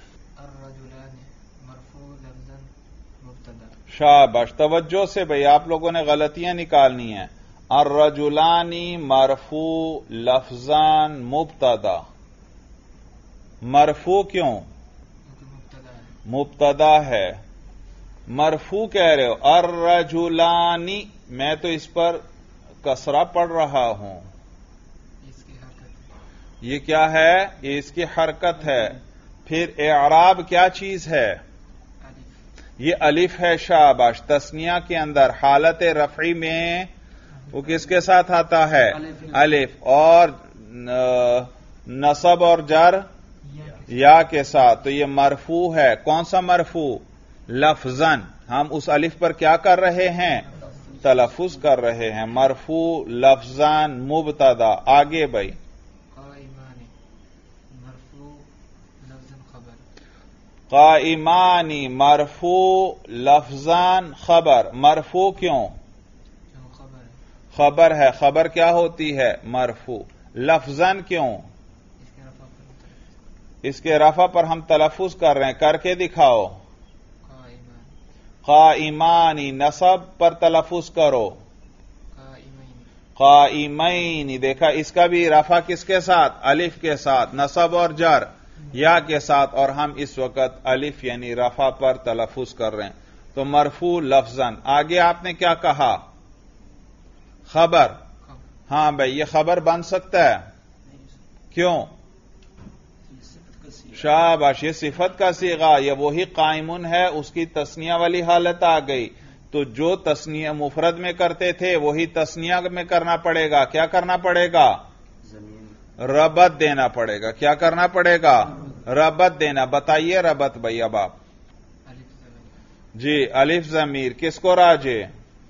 شاباش. توجہ سے بھئی آپ لوگوں نے غلطیاں نکالنی ہیں. الرجلانی مرفوع لفظاً مبتدا. مرفوع کیوں؟ مبتدا ہے. مرفوع کہہ رہے ہو. الرجلانی میں تو اس پر کسرہ پڑھ رہا ہوں. یہ کیا ہے؟ یہ اس کی حرکت ہے. پھر اعراب کیا چیز ہے؟ یہ الف ہے. شاباش. تثنیہ کے اندر حالت رفعی میں وہ کس کے ساتھ آتا ہے؟ الف. اور نصب اور جر یا کے ساتھ. تو یہ مرفوع ہے. کون سا مرفوع؟ لفظاً. ہم اس الف پر کیا کر رہے ہیں؟ تلفظ کر رہے ہیں. مرفوع لفظاً مبتدا. آگے بھائی. قائمانی مرفوع لفظاً خبر. مرفوع کیوں؟ خبر ہے. خبر کیا ہوتی ہے؟ مرفوع. لفظاً کیوں؟ اس کے رفع پر ہم تلفظ کر رہے ہیں. کر کے دکھاؤ. قائمانی نصب پر تلفظ کرو. قائمین. دیکھا اس کا بھی رفع کس کے ساتھ؟ الف کے ساتھ. نصب اور جر یا کے ساتھ، اور ہم اس وقت الف یعنی رفع پر تلفظ کر رہے ہیں. تو مرفوع لفظاً. آگے آپ نے کیا کہا؟ خبر. ہاں بھائی یہ خبر بن سکتا ہے. کیوں؟ شاباش، یہ صفت کا صیغہ، یہ وہی قائمون ہے، اس کی تثنیہ والی حالت آ گئی. تو جو تثنیہ مفرد میں کرتے تھے وہی تثنیہ میں کرنا پڑے گا. کیا کرنا پڑے گا؟ ربط دینا پڑے گا. کیا کرنا پڑے گا؟ ربط دینا. بتائیے ربط بھائی اب آپ. جی الف ضمیر کس کو راجے؟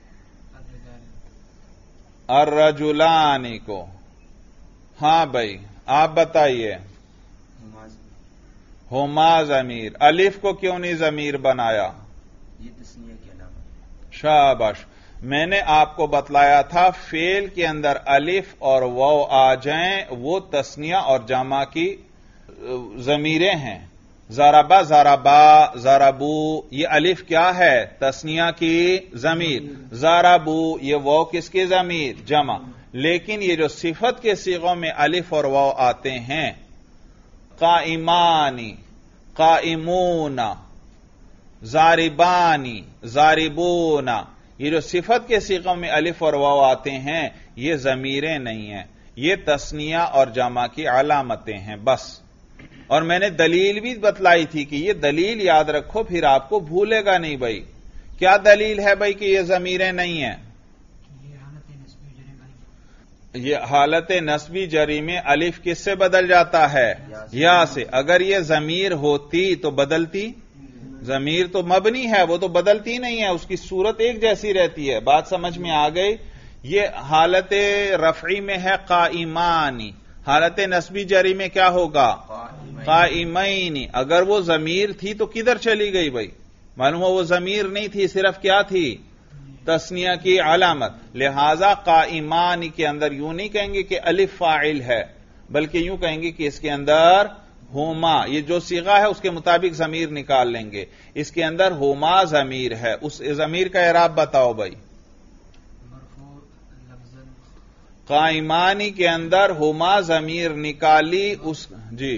الرجلانی کو. ہاں بھائی آپ بتائیے. ہما ضمیر. الف کو کیوں نہیں ضمیر بنایا؟ یہ تسنیہ کے علاوہ. شاباش. میں نے آپ کو بتلایا تھا فعل کے اندر الف اور واو آ جائیں وہ تسنیہ اور جمع کی ضمیریں ہیں. ضربا ضربا ضربو یہ الف کیا ہے؟ تسنیہ کی ضمیر. ضربو یہ واو کس کی ضمیر؟ جمع. لیکن یہ جو صفت کے صیغوں میں الف اور واو آتے ہیں، قائمانی، قائمون، ضاربانی، ضاربون، یہ جو صفت کے صیغوں میں الف اور واو آتے ہیں یہ ضمیریں نہیں ہیں، یہ تثنیہ اور جمع کی علامتیں ہیں بس. اور میں نے دلیل بھی بتلائی تھی کہ یہ دلیل یاد رکھو پھر آپ کو بھولے گا نہیں بھائی. کیا دلیل ہے بھائی کہ یہ ضمیریں نہیں ہیں؟ یہ حالت نسبی جری میں الف کس سے بدل جاتا ہے؟ یا سے. اگر یہ ضمیر ہوتی تو بدلتی؟ ضمیر تو مبنی ہے، وہ تو بدلتی نہیں ہے، اس کی صورت ایک جیسی رہتی ہے. بات سمجھ میں آ گئی؟ یہ حالت رفعی میں ہے قائمانی، حالت نسبی جری میں کیا ہوگا؟ قائمین. اگر وہ ضمیر تھی تو کدھر چلی گئی بھائی؟ معلوم ہو وہ ضمیر نہیں تھی، صرف کیا تھی؟ تثنیہ کی علامت. لہذا قائمان کے اندر یوں نہیں کہیں گے کہ الف فاعل ہے، بلکہ یوں کہیں گے کہ اس کے اندر ہوما، یہ جو صیغہ ہے اس کے مطابق ضمیر نکال لیں گے. اس کے اندر ہوما ضمیر ہے، اس ضمیر کا اعراب بتاؤ بھائی. قائمانی کے اندر ہوما ضمیر نکالی اس. جی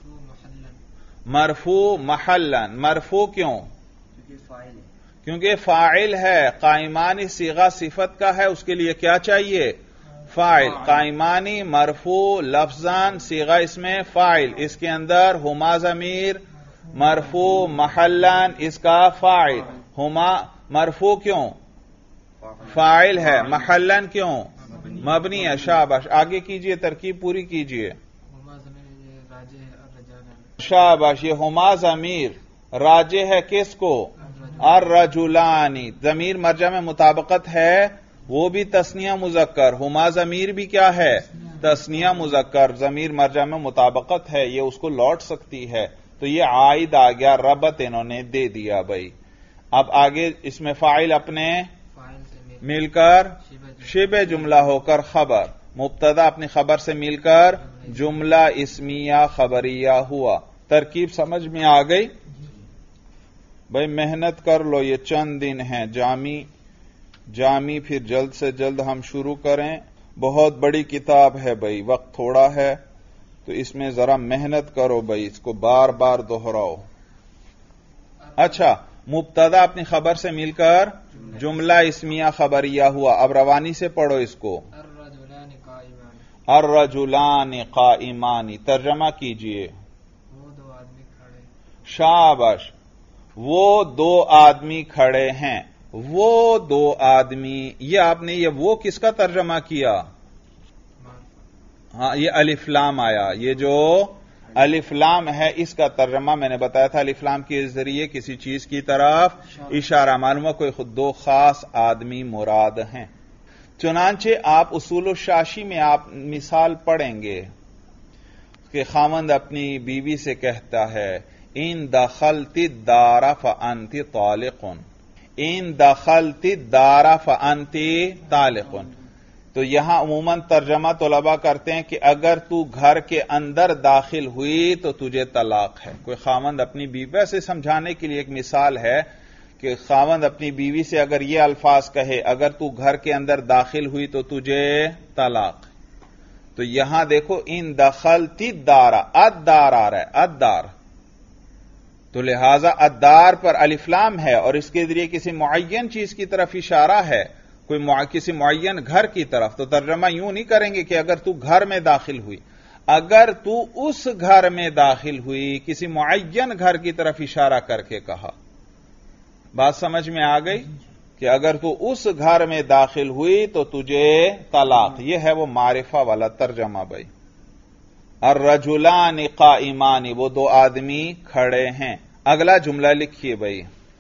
مرفوع محلن. مرفوع کیوں؟ کیونکہ فاعل ہے. قائمانی صیغہ صفت کا ہے، اس کے لیے کیا چاہیے؟ فاعل. قائمانی مرفوع لفظان، صیغہ اس میں فاعل، اس کے اندر ہما ضمیر مرفوع محلن اس کا فاعل. ہما مرفوع کیوں؟ فاعل ہے. محلن کیوں؟ مبنی ہے. شاباش. آگے کیجئے، ترکیب پوری کیجئے. شاباش. یہ ہما ضمیر راجع ہے کس کو؟ الرجلانی. ضمیر مرجع میں مطابقت ہے، وہ بھی تثنیہ مذکر. ہما ضمیر بھی کیا ہے؟ تثنیہ مذکر. ضمیر مرجع میں مطابقت ہے، یہ اس کو لوٹ سکتی ہے. تو یہ عائد آ گیا، ربط انہوں نے دے دیا بھائی. اب آگے اس میں فاعل اپنے مل کر شبہ جملہ ہو کر خبر، مبتدا اپنی خبر سے مل کر جملہ اسمیہ خبریہ ہوا. ترکیب سمجھ میں آ گئی بھائی؟ محنت کر لو، یہ چند دن ہیں. جامی پھر جلد سے جلد ہم شروع کریں. بہت بڑی کتاب ہے بھائی، وقت تھوڑا ہے تو اس میں ذرا محنت کرو بھائی، اس کو بار بار دہراؤ. اچھا، مبتدا اپنی خبر سے مل کر جملہ اسمیہ خبریہ ہوا. اب روانی سے پڑھو اس کو. الرجلان قائمان. ترجمہ کیجئے. شاباش. وہ دو آدمی کھڑے ہیں. وہ دو آدمی، یہ آپ نے یہ وہ کس کا ترجمہ کیا؟ ہاں یہ الف لام آیا. یہ جو الف لام ہے اس کا ترجمہ میں نے بتایا تھا، الف لام کے ذریعے کسی چیز کی طرف اشارہ. معلوم ہے کوئی خود دو خاص آدمی مراد ہیں. چنانچہ آپ اصول الشاشی میں آپ مثال پڑھیں گے کہ خاوند اپنی بیوی سے کہتا ہے ان دخلت الدار فانت طالق. ان دخلت الدار فانت طالق. تو یہاں عموماً ترجمہ طلباء کرتے ہیں کہ اگر تو گھر کے اندر داخل ہوئی تو تجھے طلاق ہے. کوئی خاوند اپنی بیوی، ویسے سمجھانے کے لیے ایک مثال ہے کہ خاوند اپنی بیوی سے اگر یہ الفاظ کہے اگر تو گھر کے اندر داخل ہوئی تو تجھے طلاق. تو یہاں دیکھو ان دخلتی دارا، ادار آ رہا ہے، ادار، تو لہذا ادار پر الف لام ہے اور اس کے ذریعے کسی معین چیز کی طرف اشارہ ہے، کسی معین گھر کی طرف. تو ترجمہ یوں نہیں کریں گے کہ اگر تو گھر میں داخل ہوئی، اگر تو اس گھر میں داخل ہوئی، کسی معین گھر کی طرف اشارہ کر کے کہا. بات سمجھ میں آ گئی کہ اگر تو اس گھر میں داخل ہوئی تو تجھے طلاق. یہ ہے وہ معرفہ والا ترجمہ بھائی. الرجلان قائمان، وہ دو آدمی کھڑے ہیں. اگلا جملہ لکھیے بھائی،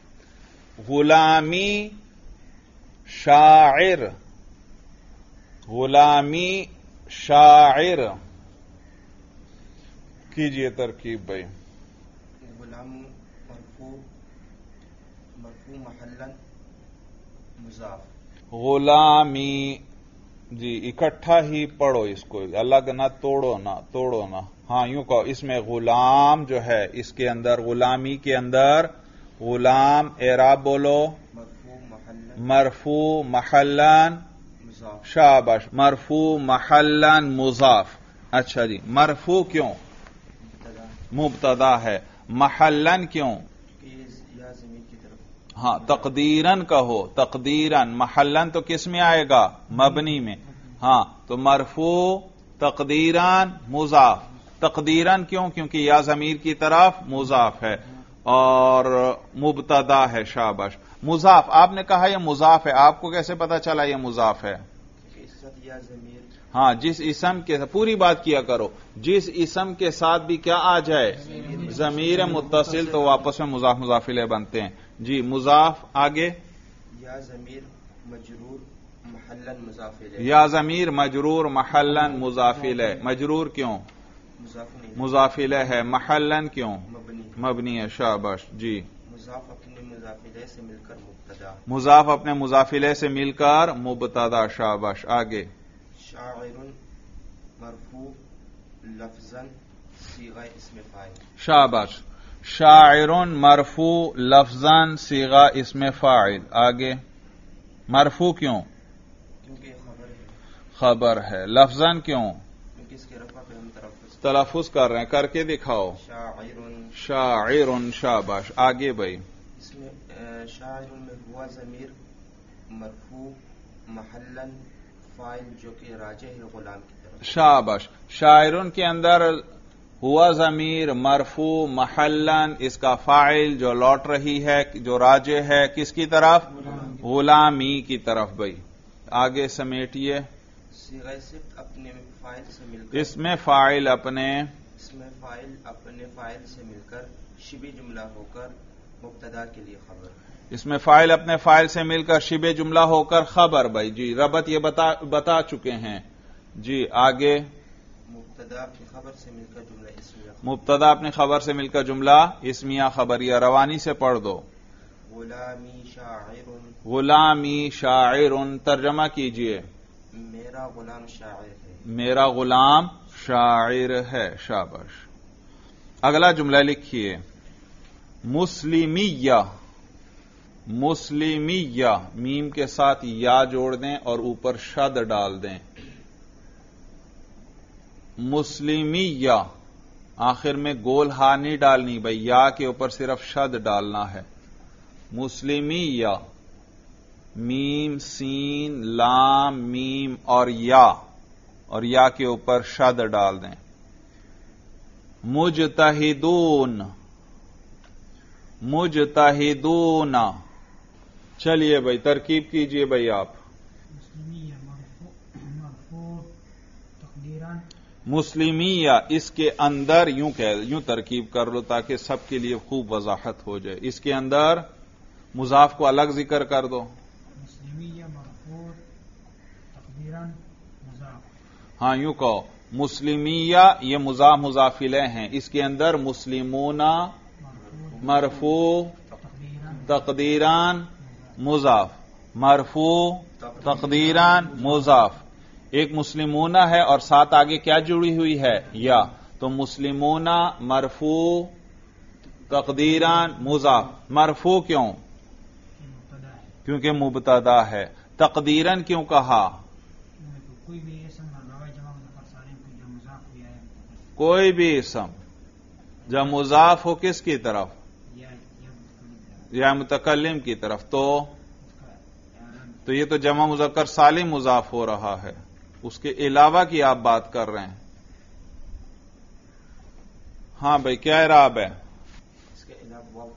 غلامی شاعر، غلامی شاعر، کیجئے ترکیب بھائی. غلام مرفوع محلا مضاف. غلامی، جی اکٹھا ہی پڑھو اس کو، الگ نہ توڑو نہ. ہاں یوں کہو، اس میں غلام جو ہے اس کے اندر، غلامی کے اندر غلام اعراب بولو، مرفوع محلن شاباش، مرفوع محلن مضاف. اچھا جی، مرفوع کیوں؟ مبتدا ہے. محلن کیوں؟ ہاں تقدیرن کہو، تقدیرن. محلن تو کس میں آئے گا؟ مبنی میں. ہاں تو مرفوع تقدیرن مضاف. تقدیرن کیوں؟ کیونکہ یا ضمیر کی طرف مضاف ہے اور مبتدا ہے. شاباش. مضاف، آپ نے کہا یہ مضاف ہے، آپ کو کیسے پتا چلا یہ مضاف ہے؟ ہاں جس اسم کے، پوری بات کیا کرو، جس اسم کے ساتھ بھی کیا آ جائے؟ ضمیر متصل، تو واپس میں مضاف مضاف الیہ بنتے ہیں. جی مضاف آگے. یا ضمیر مجرور محلن مضاف الیہ. یا ضمیر مجرور محلن مضاف الیہ. مجرور کیوں؟ مضاف الیہ ہے. محلن کیوں؟ مبنی ہے. شاباش. جی مضاف اپنے مضاف الیہ سے مل کر مبتدا. مضاف اپنے مضاف الیہ سے مل کر مبتدا. شاباش. آگے. شاعر مرفوع لفظا صیغہ اسم فاعل. شاباش. شاعر مرفوع لفظا صیغہ اسم فاعل. آگے. مرفوع کیوں؟ کیونکہ خبر ہے. خبر ہے. لفظا کیوں؟ کیونکہ اس کے رفع پہ ہم تلفظ کر رہے ہیں، کر کے دکھاؤ. شاعر. شاباش. آگے بھائی. اس میں شاعر میں ہوا ضمیر مرفوع محلن فاعل جو کہ راجع ہے غلام کی طرف. شاباش. شاعرن کے اندر ہوا ضمیر مرفوع محلن، اس کا فاعل جو لوٹ رہی ہے، جو راجع ہے کس کی طرف؟ غلامی کی طرف. بھائی آگے سمیٹیے. صیغہ صفت اپنے فاعل سے مل کر، اس میں فاعل اپنے فاعل سے مل کر شبہ جملہ ہو کر مبتدا کے لیے خبر. اس میں فاعل اپنے فاعل سے مل کر شبہ جملہ ہو کر خبر. بھائی جی ربط یہ بتا چکے ہیں. جی آگے. مبتدا اپنی خبر سے مل کر جملہ اسمیہ. مبتدا اپنی خبر سے مل کر جملہ اسمیہ خبریہ. روانی سے پڑھ دو. غلامی شاعر. غلامی شاعر. ترجمہ کیجئے. میرا غلام شاعر ہے. میرا غلام شاعر ہے. شاباش. اگلا جملہ لکھیے. مسلمیہ. مسلمیہ میم کے ساتھ یا جوڑ دیں اور اوپر شد ڈال دیں. مسلمیہ آخر میں گول ہا نہیں ڈالنی بھائی، یا کے اوپر صرف شد ڈالنا ہے. مسلمیہ میم سین لام میم اور یا کے اوپر شد ڈال دیں. مجتہدون. مجتہدون. چلیے بھائی ترکیب کیجئے بھائی آپ. مسلمیہ اس کے اندر یوں ترکیب کر لو تاکہ سب کے لیے خوب وضاحت ہو جائے. اس کے اندر مضاف کو الگ ذکر کر دو. ہاں یوں کہو. مسلمیہ یہ مضاف مضاف الیہ ہیں، اس کے اندر مسلمون مرفوع تقدیران مضاف، مرفوع تقدیران مضاف. ایک مسلمون ہے اور ساتھ آگے کیا جڑی ہوئی ہے؟ یا. تو مسلمون مرفوع تقدیران مضاف. مرفوع کیوں؟ کیونکہ مبتدا ہے. تقدیرن کیوں کہا؟ کوئی بھی اسم جب مضاف ہو کس کی طرف؟ یا متکلم کی طرف. تو یہ تو جمع مذکر سالم مضاف ہو رہا ہے، اس کے علاوہ کی آپ بات کر رہے ہیں. ہاں بھائی کیا اعراب ہے؟ اس کے علاوہ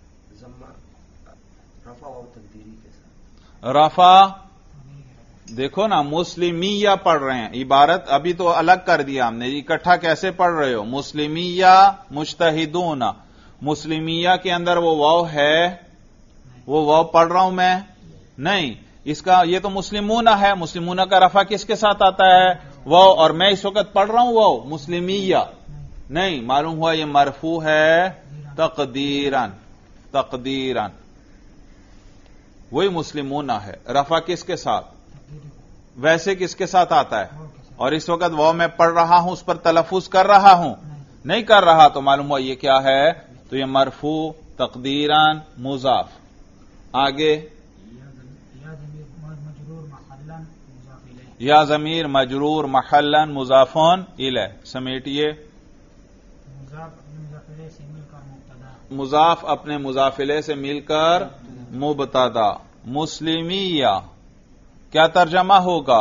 رفع و تقدیری کے ساتھ. رفع دیکھو نا، مسلمیہ پڑھ رہے ہیں، عبارت ابھی تو الگ کر دیا ہم نے. اکٹھا کیسے پڑھ رہے ہو؟ مسلمیہ مجتہدون. مسلمیہ کے اندر وہ واو ہے، وہ واو پڑھ رہا ہوں میں نہیں. اس کا یہ تو مسلمون ہے. مسلمون کا رفع کس کے ساتھ آتا ہے؟ واو. اور میں اس وقت پڑھ رہا ہوں واو مسلمیہ نہیں. معلوم ہوا یہ مرفوع ہے تقدیرن. تقدیرن وہی مسلمون ہے. رفع کس کے ساتھ؟ ویسے کس کے ساتھ آتا ہے؟ اور اس وقت وہ میں پڑھ رہا ہوں، اس پر تلفظ کر رہا ہوں نہیں کر رہا، تو معلوم ہوا یہ کیا ہے؟ تو یہ مرفوع تقدیران مضاف. آگے یا ضمیر مجرور محلن مضافون الیہ. سمیٹیے. مضاف اپنے مضافلے سے مل کر مبتدا. مسلمیہ کیا ترجمہ ہوگا؟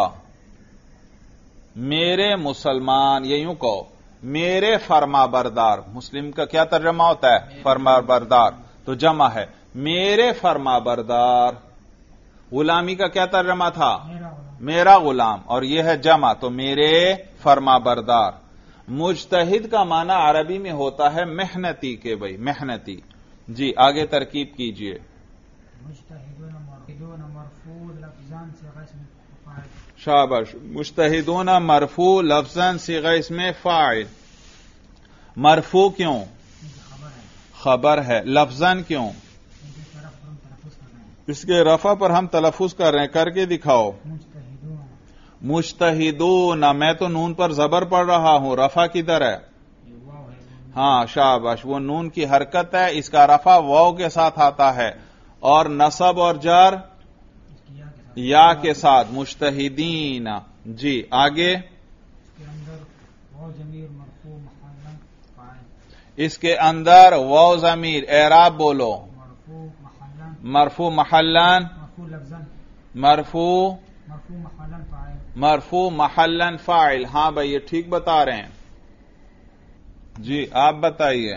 میرے مسلمان. یہ یوں کہو میرے فرما بردار. مسلم کا کیا ترجمہ ہوتا ہے؟ فرما بردار. تو جمع ہے میرے فرما بردار. غلامی کا کیا ترجمہ تھا؟ میرا غلام. اور یہ ہے جمع، تو میرے فرما بردار. مجتہد کا معنی عربی میں ہوتا ہے محنتی کے بھائی، محنتی. جی آگے ترکیب کیجئے. شاباش. مجتہدون مرفوع لفظاً صیغہ اسم فاعل. مرفوع کیوں؟ خبر ہے. لفظاً کیوں؟ اس کے رفع پر ہم تلفظ کر رہے ہیں، کر کے دکھاؤ. مجتہدون. میں تو نون پر زبر پڑھ رہا ہوں، رفع کدھر ہے؟ ہاں شاباش. وہ نون کی حرکت ہے، اس کا رفع واو کے ساتھ آتا ہے، اور نصب اور جر یا کے ساتھ. مجتہدین. جی آگے. اس کے اندر واو ضمیر. اعراب بولو. مرفوع محلن. مرفوع محلن فاعل. ہاں بھائی یہ ٹھیک بتا رہے ہیں. جی آپ بتائیے.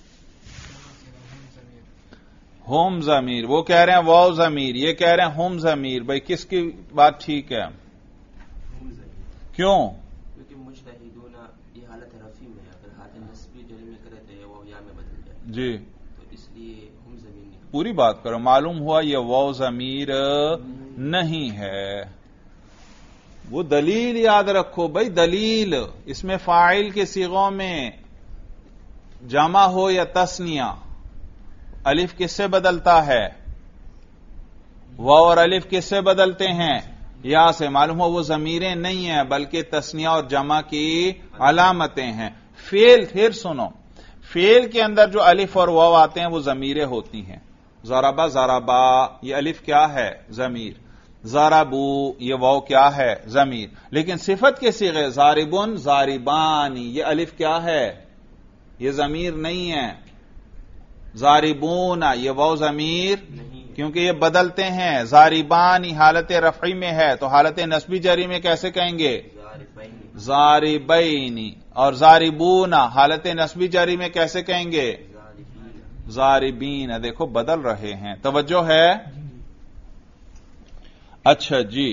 ہوم ضمیر. وہ کہہ رہے ہیں واو ضمیر، یہ کہہ رہے ہیں ہوم ضمیر. بھائی کس کی بات ٹھیک ہے؟ کیوں؟ کیونکہ مجتہدون یہ حالت رفع میں ہے، اگر حالت نصبی جری میں کرے تو وہ یا میں بدل جائے. جی تو اس لیے ہم ضمیر پوری بات کرو. معلوم ہوا یہ واو ضمیر نہیں ہے. وہ دلیل یاد رکھو بھائی، دلیل. اس میں فاعل کے صیغوں میں جمع ہو یا تثنیہ، الف کس سے بدلتا ہے؟ واو اور الف کس سے بدلتے ہیں؟ یا سے. معلوم ہو وہ ضمیریں نہیں ہیں بلکہ تثنیہ اور جمع کی علامتیں ہیں. فعل پھر سنو، فعل کے اندر جو الف اور واو آتے ہیں وہ ضمیریں ہوتی ہیں. ضربا ضربا یہ الف کیا ہے؟ ضمیر. ضربو یہ واو کیا ہے؟ ضمیر. لیکن صفت کے صیغے ضاربن ضاربانی یہ الف کیا ہے؟ یہ ضمیر نہیں ہے. ضاربون یہ واو ضمیر کیونکہ یہ بدلتے ہیں. ضاربانی حالت رفعی میں ہے، تو حالت نصبی جری میں کیسے کہیں گے؟ ضاربینی. اور ضاربون حالت نصبی جری میں کیسے کہیں گے؟ ضاربین. دیکھو بدل رہے ہیں. توجہ ہے؟ اچھا جی.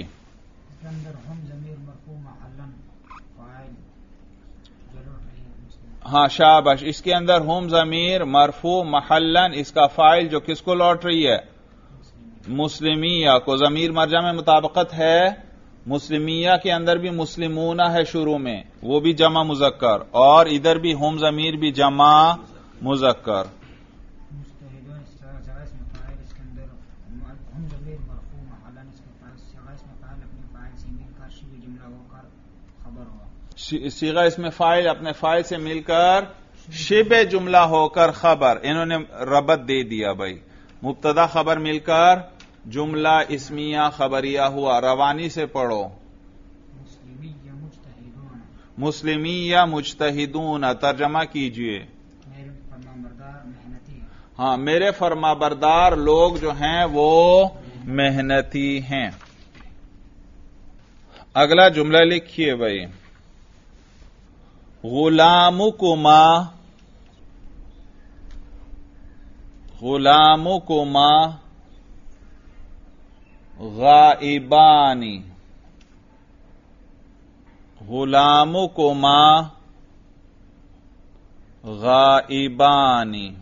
ہاں شاباش. اس کے اندر ہم ضمیر مرفوع محلن، اس کا فاعل جو کس کو لوٹ رہی ہے؟ مسلمیہ کو. ضمیر مرجع میں مطابقت ہے. مسلمیہ کے اندر بھی مسلمون ہے شروع میں، وہ بھی جمع مذکر، اور ادھر بھی ہم ضمیر بھی جمع مذکر. ہم ضمیر مرفوع محلا اسم فاعل صیغہ اسم فاعل اپنے فاعل سے مل کر شبہ جملہ ہو کر خبر ہوا. صیغہ اسم فاعل اپنے فاعل سے مل کر شبہ جملہ ہو کر خبر. انہوں نے ربط دے دیا بھائی. مبتدا خبر مل کر جملہ اسمیہ خبریہ ہوا. روانی سے پڑھو. مسلمی یا مجتہدون. مسلمی یا مجتہدون ترجمہ کیجئے. میرے فرمانبردار محنتی ہیں. ہاں میرے فرما بردار لوگ جو ہیں وہ محنتی ہیں. اگلا جملہ لکھیے بھائی. غلامکما غلامکما غائبانی. غلامکما غائبانی.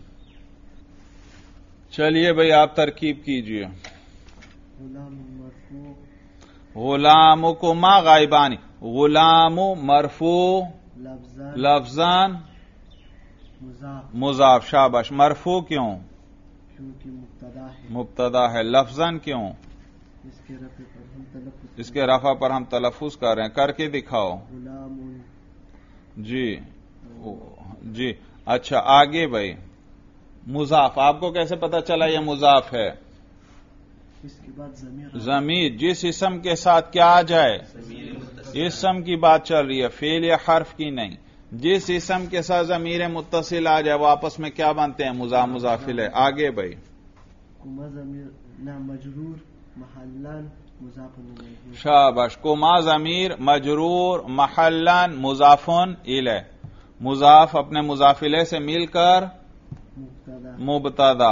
چلیے بھائی آپ ترکیب کیجئے. غلام مرفوع غلامکما غائبانی. غلام مرفوع لفظاً لفظان مضاف مضاف. شاباش. مرفوع کیوں؟ کیونکہ مبتدا ہے. مبتدا ہے. لفظان کیوں؟ اس کے رفع پر ہم تلفظ اس کے رفع پر ہم تلفظ کر رہے ہیں. کر کے دکھاؤ. غلام جی جی. اچھا آگے بھائی. مضاف آپ کو کیسے پتا چلا یہ مضاف ہے؟ اس کے بعد ضمیر ضمیر جس اسم کے ساتھ کیا آ جائے. اسم کی بات چل رہی ہے فعل یا حرف کی نہیں. جس اسم کے ساتھ ضمیر متصل آ جائے وہ آپس میں کیا بنتے ہیں؟ مضاف مضاف الیہ. آگے بھائی. کما ضمیر نہ مجرور محلان مضاف الیہ. شاباش. کما ضمیر مجرور محلن مضاف الیہ. مضاف اپنے مضاف الیہ سے مل کر مبتدا مبتدا.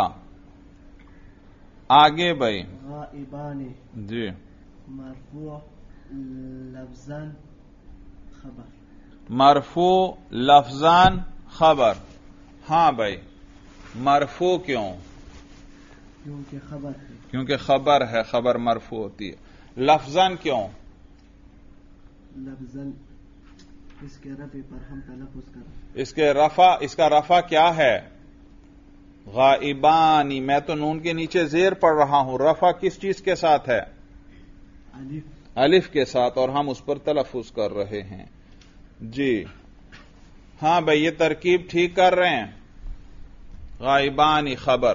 آگے بھائی. غائبان جی. مرفوع لفظاً خبر. مرفوع لفظان خبر. ہاں بھائی. مرفوع کیوں؟ کیونکہ خبر ہے. کیونکہ خبر ہے. خبر مرفوع ہوتی ہے. لفظان کیوں؟ لفظاً اس کے رفع پر ہم تلفظ کریں. اس کا رفع کیا ہے؟ غائبانی. میں تو نون کے نیچے زیر پڑھ رہا ہوں. رفع کس چیز کے ساتھ ہے؟ الف. الف کے ساتھ. اور ہم اس پر تلفظ کر رہے ہیں. جی ہاں بھائی یہ ترکیب ٹھیک کر رہے ہیں. غائبانی خبر.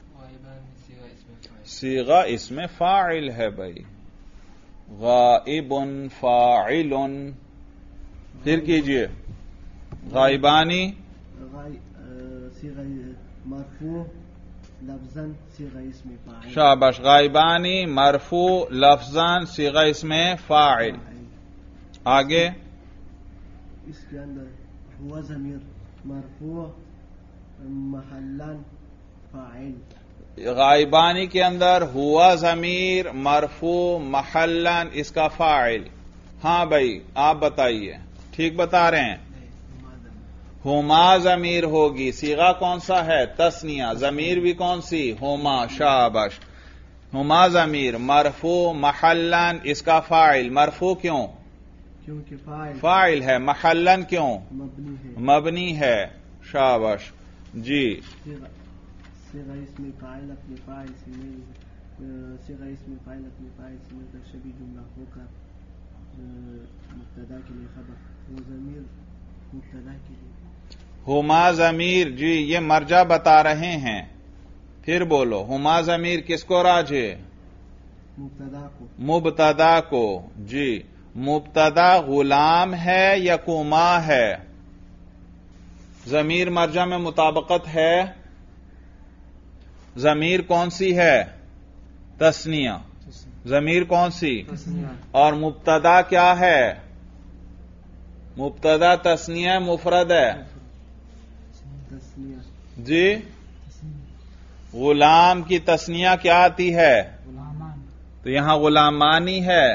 صیغہ اسم فاعل ہے بھائی. غائب فاعل. پھر کیجئے. غائبانی صیغہ مرفوع لفظاً صیغہ اسم فاعل. شاباش. غائبانی مرفوع لفظان صیغہ اسم فاعل. آگے. اس کے اندر ہوا ضمیر مرفوع محلان فاعل. غائبانی کے اندر ہوا ضمیر مرفوع محلن اس کا فاعل. ہاں بھائی آپ بتائیے. ٹھیک بتا رہے ہیں. ہما ضمیر ہوگی. صیغہ کون سا ہے؟ تثنیہ. ضمیر بھی کون سی؟ ہما. شاباش. ہما ضمیر مرفوع محلن اس کا فاعل. مرفوع کیوں؟ کیونکہ فاعل ہے. محلن کیوں؟ مبنی ہے. مبنی ہے. شاباش. جی صیغہ اسم فاعل اپنے فاعل سے مل صیغہ اسم فاعل اپنے فاعل سے مل کر شبیہ جملہ ہو کر مبتدا کے لیے خبر. وہ ضمیر مبتدا کے لیے. ہما ضمیر. جی یہ مرجع بتا رہے ہیں. پھر بولو. ہما ضمیر کس کو راجے؟ مبتدا کو. مبتدا کو. جی مبتدا غلام ہے یا کما ہے؟ ضمیر مرجع میں مطابقت ہے. ضمیر کون سی ہے؟ تثنیہ. ضمیر کون سی؟ اور مبتدا کیا ہے؟ مبتدا تثنیہ مفرد ہے. تثنیہ. جی غلام کی تثنیہ کیا آتی ہے؟ غلامان. تو یہاں غلامانی ہے.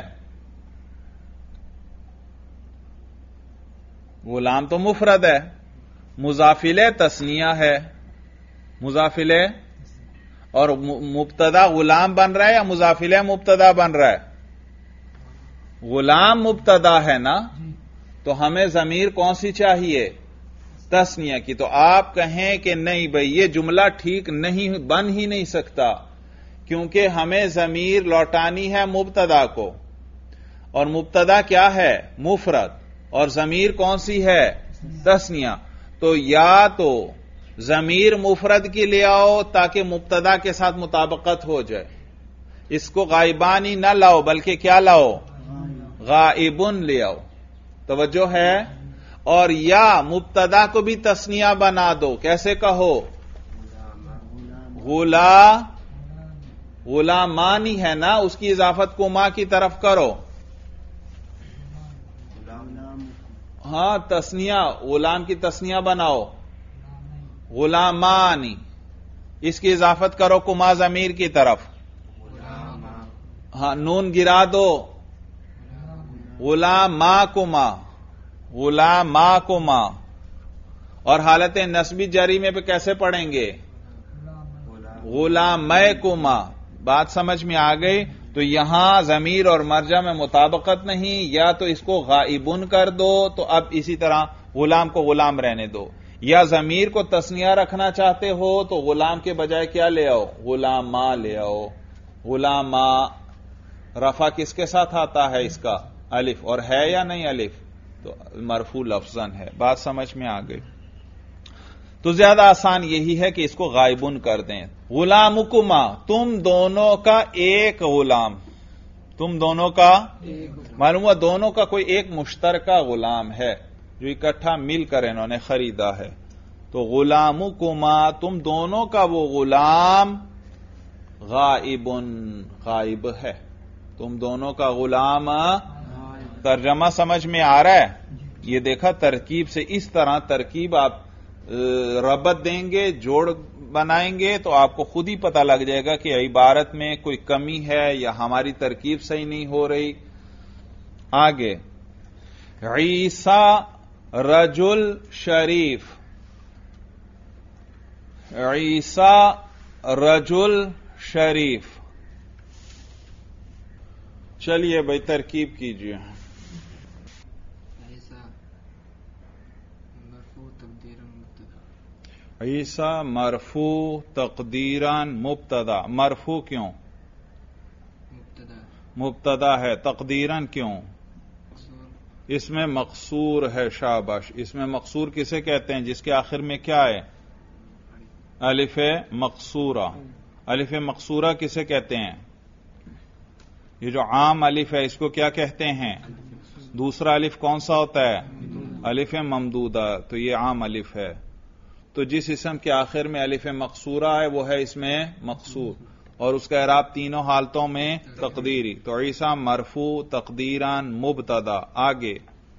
غلام تو مفرد ہے. مضافل تثنیہ ہے. مضافل اور مبتدا غلام بن رہا ہے یا مضافل مبتدا بن رہا ہے؟ غلام مبتدا ہے نا. تو ہمیں ضمیر کون سی چاہیے؟ تثنیہ کی. تو آپ کہیں کہ نہیں بھئی یہ جملہ ٹھیک نہیں بن ہی نہیں سکتا کیونکہ ہمیں ضمیر لوٹانی ہے مبتدا کو، اور مبتدا کیا ہے؟ مفرد، اور ضمیر کون سی ہے؟ تثنیہ. تو یا تو ضمیر مفرد کی لے آؤ تاکہ مبتدا کے ساتھ مطابقت ہو جائے، اس کو غائبانی نہ لاؤ بلکہ کیا لاؤ؟ غائبن لے آؤ. توجہ ہے؟ اور یا مبتدا کو بھی تثنیہ بنا دو. کیسے کہو؟ غلامانی ہے نا، اس کی اضافت کو ماں کی طرف کرو. ہاں تثنیہ، غلام کی تثنیہ بناؤ. غلامانی، اس کی اضافت کرو کما ضمیر کی طرف. ہاں نون گرا دو. غلاماکما، غلاماکما. اور حالت نسبی جری میں پہ کیسے پڑھیں گے؟ غلامکما. بات سمجھ میں آ گئی؟ تو یہاں ضمیر اور مرجع میں مطابقت نہیں، یا تو اس کو غائبن کر دو، تو اب اسی طرح غلام کو غلام رہنے دو، یا ضمیر کو تثنیہ رکھنا چاہتے ہو تو غلام کے بجائے کیا لے آؤ؟ غلاما لے آؤ. غلاما رفع کس کے ساتھ آتا ہے؟ اس کا الف، اور ہے یا نہیں الف؟ تو مرفوع لفظاً ہے. بات سمجھ میں آ گئی؟ تو زیادہ آسان یہی ہے کہ اس کو غائبن کر دیں. غلامکما، تم دونوں کا ایک غلام. تم دونوں کا معلوم ہوا دونوں کا کوئی ایک مشترکہ غلام ہے جو اکٹھا مل کر انہوں نے خریدا ہے. تو غلامکما، تم دونوں کا وہ غلام غائبن، غائب ہے. تم دونوں کا غلام. ترجمہ سمجھ میں آ رہا ہے؟ یہ دیکھا ترکیب سے، اس طرح ترکیب آپ ربط دیں گے، جوڑ بنائیں گے تو آپ کو خود ہی پتہ لگ جائے گا کہ عبارت میں کوئی کمی ہے یا ہماری ترکیب صحیح نہیں ہو رہی. آگے عیسیٰ رجل شریف. عیسیٰ رجل شریف. چلیے بھائی ترکیب کیجیے. عیسیٰ مرفوع تقدیراً مبتدا. مرفوع کیوں؟ مبتدا ہے. تقدیراً کیوں؟ اس میں مقصور ہے. شاباش. اس میں مقصور کسے کہتے ہیں؟ جس کے آخر میں کیا ہے؟ الف مقصورہ. الف مقصورہ کسے کہتے ہیں؟ یہ جو عام الف ہے اس کو کیا کہتے ہیں؟ دوسرا الف کون سا ہوتا ہے؟ الف ممدودہ. تو یہ عام الف ہے. تو جس اسم کے آخر میں الف مقصورہ ہے وہ ہے اس میں مقصور، اور اس کا اعراب تینوں حالتوں میں تقدیری. تو عیسیٰ مرفوع تقدیراً مبتدا. آگے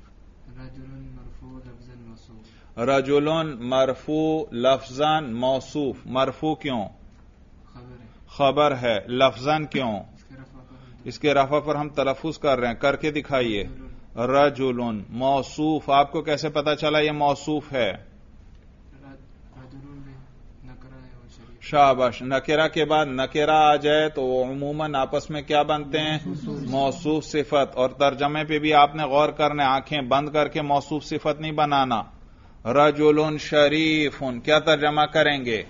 رجل مرفوع لفظاً موصوف. مرفوع کیوں؟ خبر ہے. لفظاً کیوں؟ اس کے رفع پر ہم تلفظ کر رہے ہیں، کر کے دکھائیے. رجل موصوف. آپ کو کیسے پتا چلا یہ موصوف ہے؟ شاباش. نکرہ کے بعد نکرہ آ جائے تو وہ عموماً آپس میں کیا بنتے ہیں؟ موصوف صفت. اور ترجمے پہ بھی آپ نے غور کرنا، آنکھیں بند کر کے موصوف صفت نہیں بنانا. رجل شریف، کیا ترجمہ کریں گے؟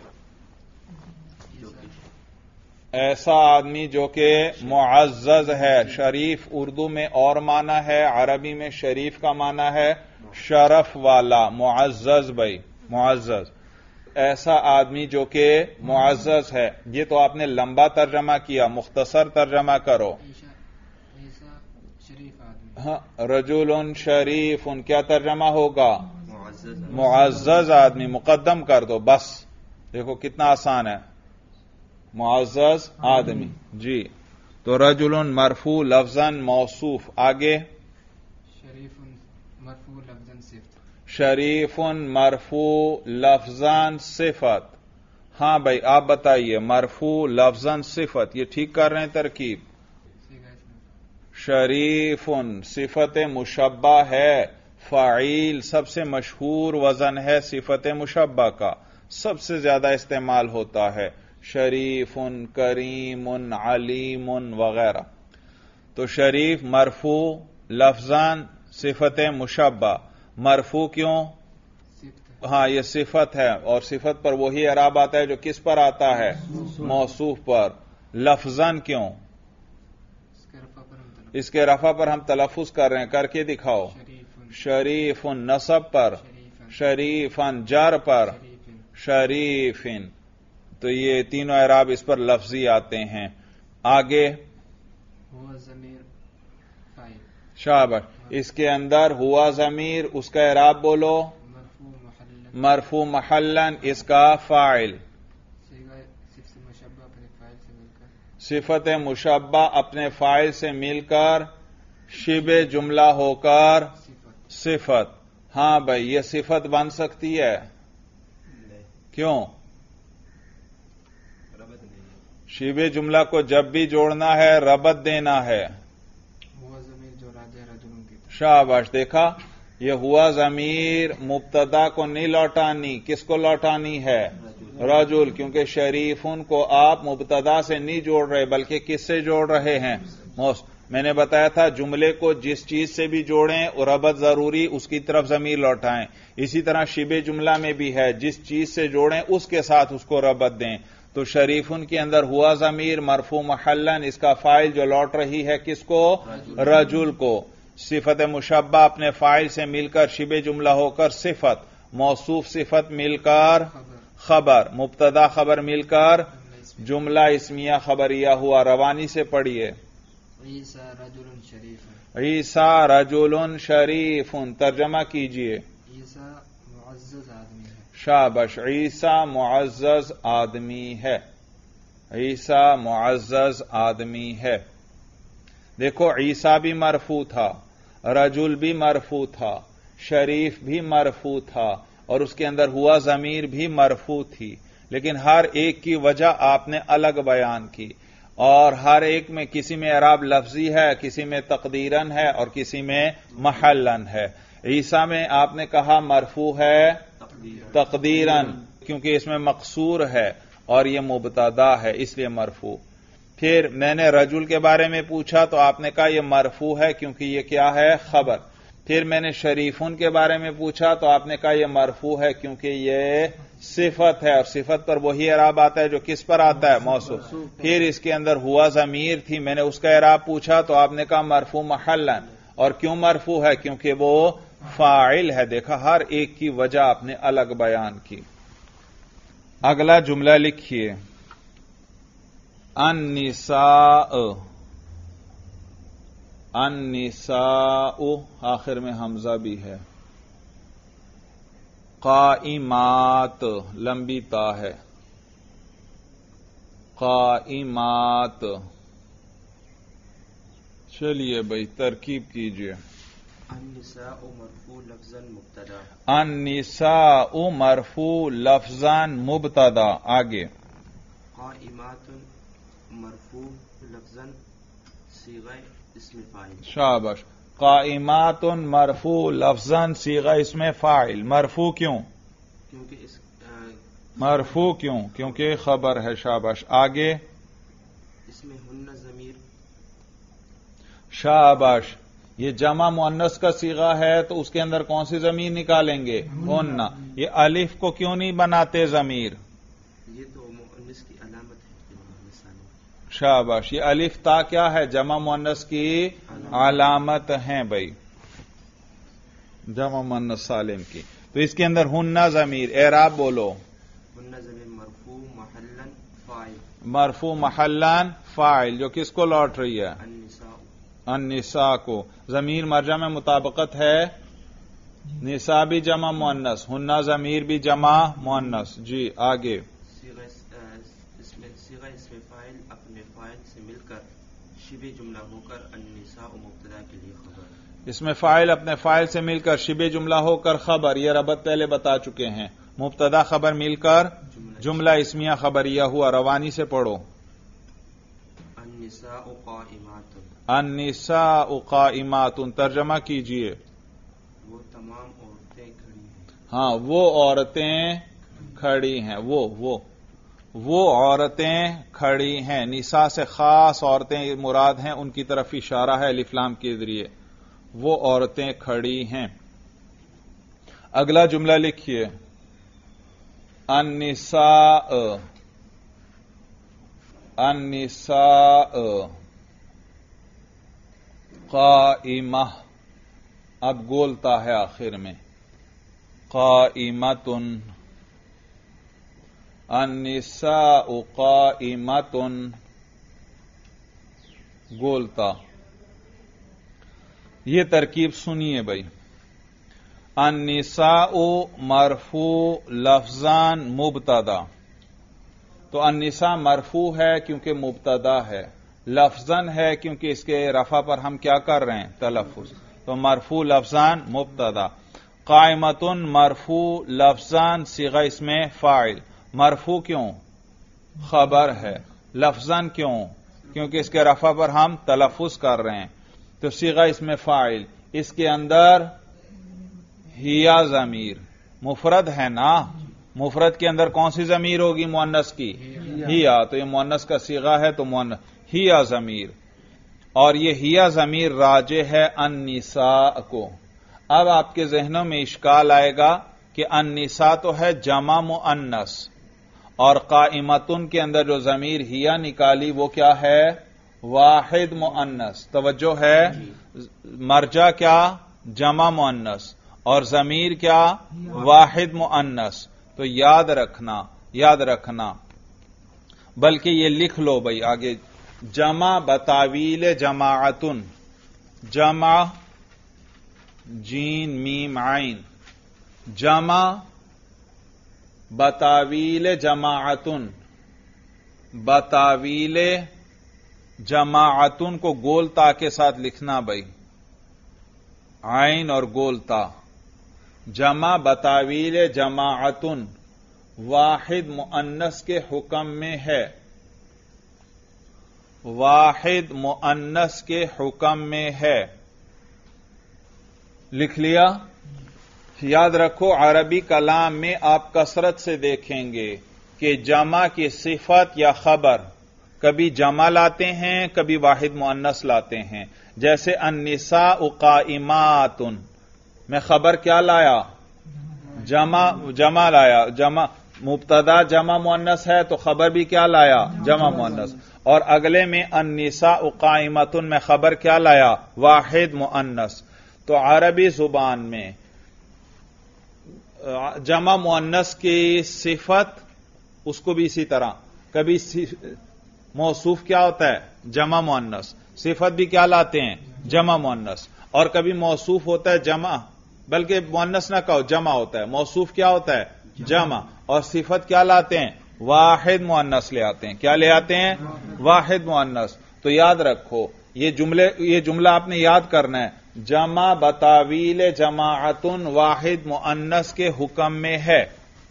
ایسا آدمی جو کہ معزز ہے. شریف اردو میں اور معنی ہے، عربی میں شریف کا معنی ہے شرف والا. معزز بھائی، معزز. ایسا آدمی جو کہ معزز ہے. یہ تو آپ نے لمبا ترجمہ کیا، مختصر ترجمہ کرو. ہاں رجل شریف، کیا ترجمہ ہوگا؟ معزز آدمی. مقدم کر دو بس. دیکھو کتنا آسان ہے. معزز آدمی. جی. تو رجل مرفوع لفظاً موصوف. آگے شریف مرفوع لفظاً صفت. شریف مرفوع لفظاً صفت. ہاں بھائی آپ بتائیے. مرفوع لفظاً صفت، یہ ٹھیک کر رہے ہیں ترکیب؟ شریف صفت مشبہ ہے. فاعل سب سے مشہور وزن ہے صفت مشبہ کا، سب سے زیادہ استعمال ہوتا ہے. شریف، کریم، علیم وغیرہ. تو شریف مرفوع لفظاً صفت مشبہ. مرفوع کیوں؟ ہاں یہ صفت ہے، اور صفت پر وہی اعراب آتا ہے جو کس پر آتا ہے؟ موصوف پر. लफ्जन क्यों? इसके रफा पर हम तलफ्फुज कर रहे हैं, करके दिखाओ। शरीफुन नसब पर, शरीफन जर पर, शरीफिन। तो ये तीनों एराब इस पर लफ्जी आते हैं। आगे शाबाश। इसके अंदर हुआ जमीर, उसका एराब बोलो। मरफू महल्लन, इसका फाइल। सिफत मुशब्बा अपने फाइल से मिलकर शिबे जुमला होकर सिफत। हां भाई, ये सिफत बन सकती है। क्यों? शिबे जुमला को जब भी जोड़ना है रबत देना है। शाबाश, देखा, ये हुआ जमीर मुब्तदा को नहीं लौटानी, किसको लौटानी है? रजुल। क्योंकि शरीफुन को आप मुब्तदा से नहीं जोड़ रहे बल्कि किससे जोड़ रहे हैं? मैंने बताया था जुमले को जिस चीज से भी जोड़ें और रबत जरूरी, उसकी तरफ जमीर लौटाएं। इसी तरह शिबे जुमला में भी है, जिस चीज से जोड़ें उसके साथ उसको रबत दें। तो शरीफुन के अंदर हुआ जमीर मरफू महल्लन, इसका फाइल जो लौट रही है किसको? रजुल को। सिफत मुशब्बा अपने फाइल से मिलकर शिबे जुमला होकर सिफत, मौसूफ सिफत मिलकर खबर, मुब्तदा खबर मिलकर जुमला इस्मिया खबरिया हुआ। रवानी से पढ़िए। ईसा रजुलन शरीफुन, तर्जमा कीजिए। शाबाश, ईसा मुअज़्ज़ज़ आदमी है। ईसा मुअज़्ज़ज़ आदमी है। देखो, ईसा भी मरफू था, रजुल भी मरफू था, शरीफ भी मरफू था और उसके अंदर हुआ जमीर भी मरफू थी। लेकिन हर एक की वजह आपने अलग बयान की और हर एक में किसी में एराब लफ्जी है, किसी में तकदीरन है और किसी में महल्लन है। ईसा में आपने कहा मरफू है तकदीरन, क्योंकि इसमें मकसूर है और यह मुबतदा है, इसलिए मरफू। फिर मैंने रजुल के बारे में पूछा तो आपने कहा यह मरफू है क्योंकि यह क्या है? खबर। फिर मैंने शरीफुन के बारे में पूछा तो आपने कहा यह मरफू है क्योंकि यह सिफत है और सिफत पर वही एराब आता है जो किस पर आता है? मौसूफ। फिर इसके अंदर हुआ जमीर थी, मैंने उसका एराब पूछा तो आपने कहा मरफू महल्लन। और क्यों मरफू है? क्योंकि वो फाइल है। देखा, हर एक की वजह आपने अलग बयान की। अगला जुमला लिखिए। अन्निसाअ, अन्निसाअ आखिर में हमजा भी है। काइमात, लंबी ता है। काइमात। चलिए भाई, तरकीब कीजिए। अन्निसाउ मरफू लफ्ज़न मुब्तदा। अन्निसाउ मरफू लफ्ज़न मुब्तदा। आगे। काइमातुन मरफू लफ्ज़न सीगा इस्म फाइल। शाबाश। काइमातुन मरफू लफ्ज़न सीगा इस्म फाइल। मरफू क्यों? क्योंकि इस मरफू क्यों? क्योंकि खबर है। शाबाश। आगे। इसमें हुन्ना ज़मीर। शाबाश। ये जमा मुअन्नस का सीगा है तो उसके अंदर कौन सी जमीर निकालेंगे? हुन्ना। ये अलिफ को क्यों नहीं बनाते जमीर? ये तो मुअन्नस की अलामत है। शाबाश। ये अलिफ ता क्या है? जमा मुअन्नस की अलामत है भाई, जमा मुअन्नस सालिम की। तो इसके अंदर हुन्ना जमीर, एराब बोलो। हुन्ना ज़मीर मरफू महल्लन फाइल। मरफू महल्लन फाइल, जो किसको लौट रही है? अन्निसा। अन्निसा को। जमीर मर्जा में मुताबकत है। निसा भी जमा मुअन्नस, हुन्ना जमीर भी जमा मुअन्नस। जी आगे। सीगा इसमें फाइल अपने फाइल से मिलकर शिबे जुमला होकर अन्निसा मुब्तदा के लिए खबर। इसमें फाइल अपने फाइल से मिलकर शिबे जुमला होकर खबर, यह रबत पहले बता चुके हैं। मुब्तदा खबर मिलकर जुमला इस्मिया खबरिया हुआ। रवानी से पढ़ो। अन्निसा काइमातुन। अन्निसा काइमातुन, तर्जमा कीजिए। वो तमाम औरतें खड़ी हैं। हाँ, वो औरतें खड़ी हैं। वो औरतें खड़ी हैं। निसा से खास औरतें मुराद हैं, उनकी तरफ इशारा है अलिफ-लाम के जरिए। वो औरतें खड़ी हैं। अगला जुमला लिखिए। अन्निसा, अन्निसाअ काइमा, अब गोलता है आखिर में, काइमतुन, अन्निसाअ काइमतुन, गोलता। ये तरकीब सुनिए भाई। अन्निसाउ मरफू लफ्जान मुबतदा, तो अन्निसा मरफू है क्योंकि मुबतदा है, लफ्जन है क्योंकि इसके रफा पर हम क्या कर रहे हैं, तलफ्फुज, तो मरफू लफ्जान मुबतदा। कायमतुन मरफू लफ्जान सिगा इसमें फाइल, मरफू क्यों, खबर है, लफ्जन क्यों, क्योंकि इसके रफा पर हम तलफ्फुज कर रहे हैं, तो सिगा इसमें फाइल, इसके अंदर हिया जमीर, मुफरद है ना, मुफरद के अंदर कौन सी जमीर होगी, मुअन्नस की, हिया, तो ये मुअन्नस का सीगा है तो मुअन्नस हिया जमीर, और ये हिया जमीर राजे है अन्निसा को। अब आपके जहनों में इश्काल आएगा कि अन्निसा तो है जमा मुअन्नस, और काइमतुन के अंदर जो जमीर हिया निकाली वो क्या है, वाहिद मुअन्नस। तवज्जो है, मर्जा क्या, जमा मुअन्नस, और जमीर क्या, वाहिद मुअन्नस। तो याद रखना, बल्कि ये लिख लो भाई आगे, जमा बतावील जमाअतुन, जमा जीन मीम आइन, जमा बतावील जमाअतुन, बतावील जमाअतुन को गोलता के साथ लिखना भाई, आइन और गोलता। जमा बतावील जमाअतुन वाहिद मुअन्नस के हुक्म में है, वाहिद मुअन्नस के हुक्म में है, लिख लिया। याद रखो, अरबी कलाम में आप कसरत से देखेंगे कि जमा की सिफत या खबर कभी जमा लाते हैं, कभी वाहिद मुअन्नस लाते हैं। जैसे अन्निसाउ काइमातुन में खबर क्या लाया, जमा लाया, जमा मुब्तदा जमा मुअन्नस है तो खबर भी क्या लाया, जमा मुअन्नस। और अगले में अन्निसाउ काइमतुन में खबर क्या लाया, वाहिद मुअन्नस। तो अरबी जुबान में जमा मुअन्नस की सिफत, उसको भी इसी तरह, कभी मौसूफ क्या होता है, जमा मुअन्नस, सिफत भी क्या लाते हैं, जमा मुअन्नस। और कभी मौसूफ होता है जमा, बल्कि मुअन्नस ना कहो, जमा होता है, मौसूफ क्या होता है, जमा, और सिफत क्या लाते हैं, वाहिद मुअन्नस ले आते हैं। क्या ले आते हैं, वाहिद मुअन्नस। तो याद रखो, ये जुमला आपने याद करना है, जमा बतावील जमाअतुन वाहिद मुअन्नस के हुक्म में है।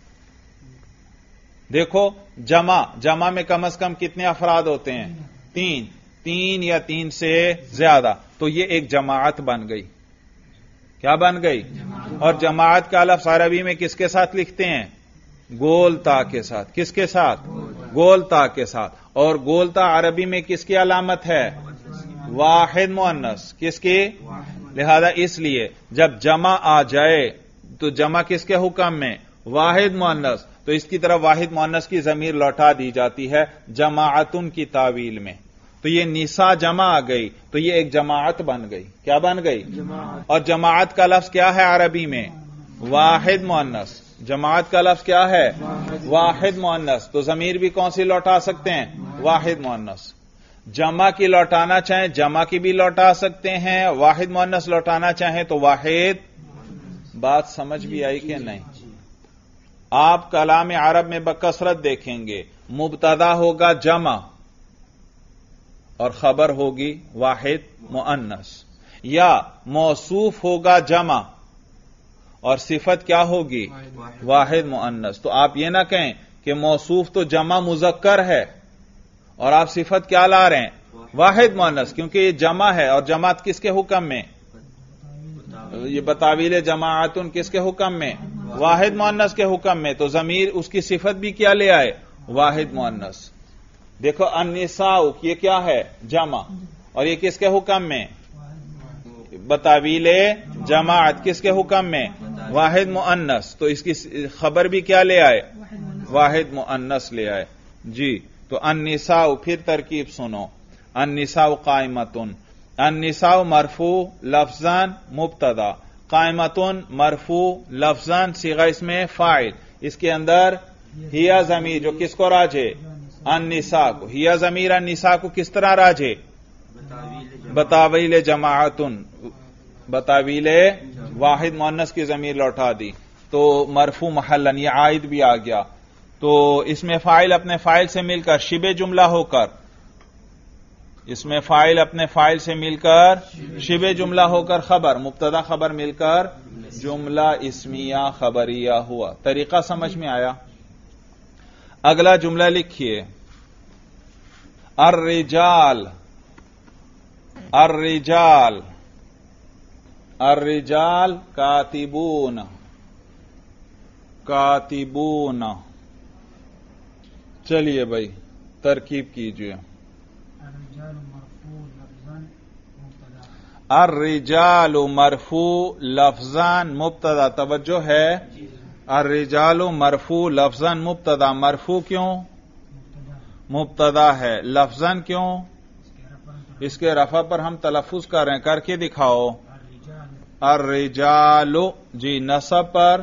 देखो, जमा में कम से कम कितने अफराद होते हैं, तीन या तीन से ज्यादा, तो ये एक जमाअत बन गई। क्या बन गई, और जमाअत का लफ्ज़ अरबी में किसके साथ लिखते हैं, गोलता के साथ। किसके साथ, गोलता के साथ। और गोलता अरबी में किसकी अलामत है, वाहिद मुअन्नस। किसकी, लिहाजा इसलिए जब जमा आ जाए तो जमा किसके हुक्म में, वाहिद मुअन्नस, तो इसकी तरफ वाहिद मुअन्नस की जमीर लौटा दी जाती है जमाअतुन की तावील में। तो ये निसा जमा आ गई, तो ये एक जमाअत बन गई। क्या बन गई, और जमाअत का लफ्ज क्या है अरबी में, वाहिद मुअन्नस। जमाअत का लफ्ज क्या है, वाहिद मुअन्नस। तो जमीर भी कौन सी लौटा सकते हैं, वाहिद मुअन्नस। जमा की लौटाना चाहें जमा की भी लौटा सकते हैं, वाहिद मुअन्नस लौटाना चाहें तो वाहिद। बात समझ भी आई कि नहीं। आप कलाम अरब में बकसरत देखेंगे, मुब्तदा होगा जमा और खबर होगी वाहिद मुअन्नस, या मौसूफ होगा जमा और सिफत क्या होगी, वाहिद मुअन्नस। तो आप ये ना कहें कि मौसूफ तो जमा मुजक्कर है और आप सिफत क्या ला रहे हैं, वाहिद मुअन्नस, क्योंकि ये जमा है और जमात किसके हुक्म में, ये बतावील जमाअतुन किसके हुक्म में, वाहिद मुअन्नस के हुक्म में। तो जमीर उसकी सिफत भी क्या ले आए, वाहिद मुअन्नस। देखो अन्निसाउ ये क्या है, जमा, और ये किसके हुक्म में, बतावीले जमाअत किसके हुक्म में, वाहिद मुअन्नस। तो इसकी खबर भी क्या ले आए, वाहिद मुअन्नस ले आए। जी تو النساء پھر ترکیب سنو، النساء قائمتن، النساء مرفوع لفظاً مبتدا، قائمتن مرفوع لفظاً صیغہ اسم فاعل، اس کے اندر ہیا ضمیر جو کس کو راجے؟ النساء کو. ہیا ضمیر النساء کو کس طرح راجے؟ بتاویل جماعتن، بتاویل واحد مؤنث کی ضمیر لوٹا دی، تو مرفوع محلن یہ عائد بھی آ گیا. تو اس میں فاعل اپنے فاعل سے مل کر شبہ جملہ ہو کر، اس میں فاعل اپنے فاعل سے مل کر شبہ جملہ ہو کر خبر، مبتدا خبر مل کر جملہ اسمیہ خبریہ ہوا. طریقہ سمجھ میں آیا؟ اگلا جملہ لکھیے، الرجال، الرجال، الرجال کاتبون، کاتبون. چلیے بھائی ترکیب کیجئے. الرجال مرفوع لفظاً مبتدا، الرجال مرفوع لفظاً مبتدا. توجہ ہے، الرجال مرفوع لفظاً مبتدا. مرفوع کیوں؟ مبتدا ہے. لفظاً کیوں؟ اس کے رفع پر ہم تلفظ کر رہے ہیں، کر کے دکھاؤ. الرجال جی نصب پر،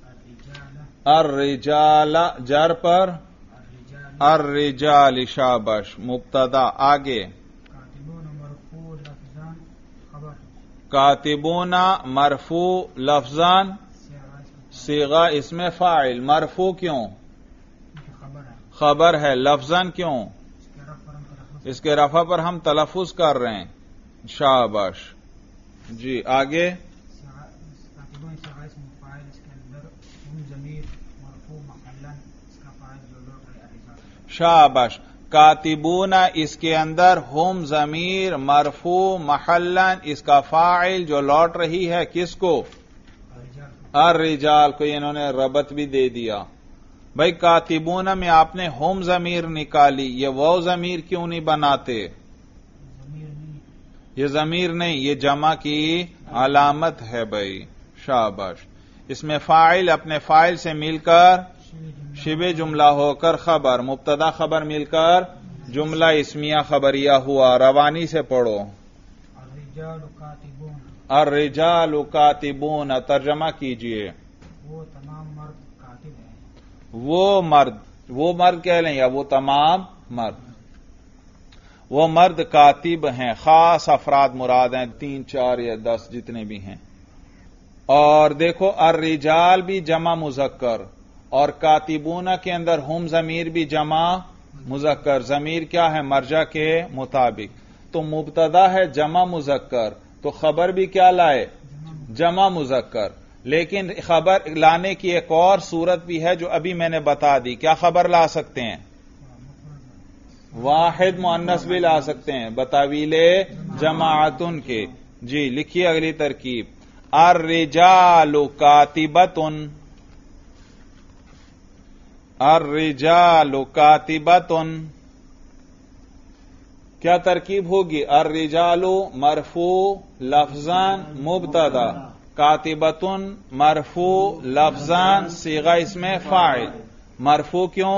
الرجال جر پر، الرجال شابش مبتدا. آگے کاتبون مرفوع لفظاً خبر، کاتبون مرفوع لفظاً صیغہ اسم فاعل. مرفوع کیوں؟ خبر ہے، خبر ہے. لفظاً کیوں؟ اس کے رفع پر ہم تلفظ کر رہے ہیں. شاباش جی. آگے کاتبون صیغہ اسم فاعل، اس کے اندر ہم ضمیر مرفوع محلاً، اس کا فاعل جو لوٹ رہے الرجال. شاباش. کاتبون اس کے اندر ہم ضمیر مرفوع محلاً، اس کا فاعل جو لوٹ رہی ہے کس کو؟ الرجال کو. انہوں نے ربط بھی دے دیا. بھائی کاتبون میں آپ نے ہم ضمیر نکالی، یہ وہ ضمیر کیوں نہیں بناتے؟ یہ ضمیر نہیں، یہ جمع کی علامت ہے بھائی. شاباش. اس میں فاعل اپنے فاعل سے مل کر شبہ جملہ ہو کر خبر، مبتدا خبر مل کر جملہ اسمیہ خبریہ ہوا. روانی سے پڑھو. الرجال کاتبون، الرجال کاتبون. ترجمہ کیجئے. وہ تمام مرد کاتب ہیں. وہ مرد کہہ لیں یا وہ تمام مرد؟ وہ مرد کاتب ہیں. خاص افراد مراد ہیں، 3 4 یا 10 جتنے بھی ہیں. اور دیکھو الرجال بھی جمع مذکر اور کاتبون کے اندر ہم ضمیر بھی جمع مذکر. ضمیر کیا ہے؟ مرجع کے مطابق. تو مبتدا ہے جمع مذکر، تو خبر بھی کیا لائے؟ جمع مذکر. لیکن خبر لانے کی ایک اور صورت بھی ہے جو ابھی میں نے بتا دی. کیا خبر لا سکتے ہیں؟ واحد مؤنث بھی لا سکتے ہیں بتاویل جماعتن کے. جی لکھیے اگلی ترکیب. الرجال کاتبتن، الرجال کاتبتن. کیا ترکیب ہوگی؟ الرجال مرفوع لفظاً مبتدا، کاتبتن مرفوع لفظاً صیغہ اسم فاعل. مرفوع کیوں؟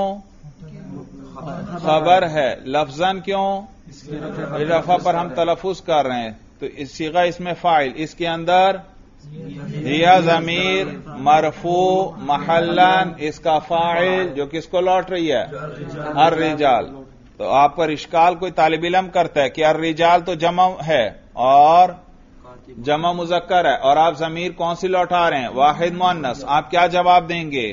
خبر ہے. لفظاً کیوں؟ رفع پر ہم تلفظ کر رہے ہیں، تو اس صیغہ اسم فاعل، اس کے اندر ہیا ضمیر مرفوع محلاً، اس کا فاعل جو کس کو لوٹ رہی ہے؟ الرجال. تو آپ پر اشکال کوئی طالب علم کرتا ہے کہ الرجال تو جمع ہے اور جمع مذکر ہے، اور آپ ضمیر کون سی لوٹا رہے ہیں؟ واحد مؤنث. آپ کیا جواب دیں گے؟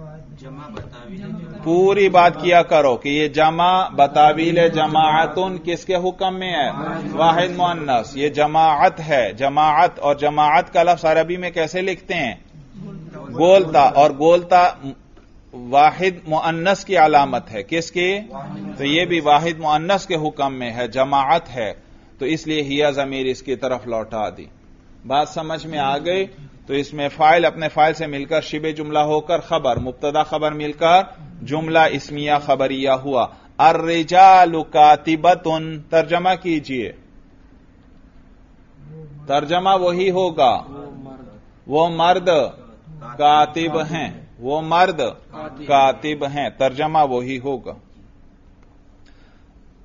پوری بات کیا کرو کہ یہ جمع بتاویل جماعتن کس کے حکم میں ہے؟ واحد مؤنث. یہ جماعت ہے. جماعت، اور جماعت کا لفظ عربی میں کیسے لکھتے ہیں؟ گولتا. اور گولتا واحد مؤنث کی علامت ہے. کس کی؟ تو یہ بھی واحد مؤنث کے حکم میں ہے، جماعت ہے، تو اس لیے ہیا ضمیر اس کی طرف لوٹا دی. بات سمجھ میں آ گئی؟ تو اس میں فاعل اپنے فاعل سے مل کر شبہ جملہ ہو کر خبر، مبتدا خبر مل کر جملہ اسمیہ خبریہ ہوا. الرجال کاتبتن. ترجمہ کیجئے. ترجمہ وہی ہوگا، وہ مرد کاتب ہیں، وہ مرد کاتب ہیں. ترجمہ وہی ہوگا.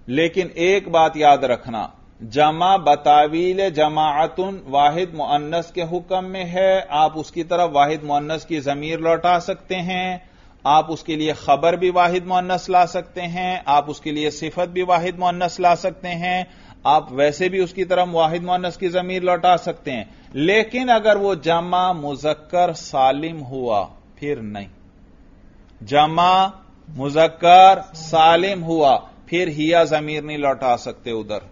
لیکن ایک بات یاد رکھنا، جمع بتاویل جماعتن واحد مؤنث کے حکم میں ہے، آپ اس کی طرف واحد مؤنث کی ضمیر لوٹا سکتے ہیں، آپ اس کے لیے خبر بھی واحد مؤنث لا سکتے ہیں، آپ اس کے لیے صفت بھی واحد مؤنث لا سکتے ہیں، آپ ویسے بھی اس کی طرف واحد مؤنث کی ضمیر لوٹا سکتے ہیں، لیکن اگر وہ جمع مذکر سالم ہوا پھر نہیں، جمع مذکر سالم ہوا پھر ہیا ضمیر نہیں لوٹا سکتے ادھر۔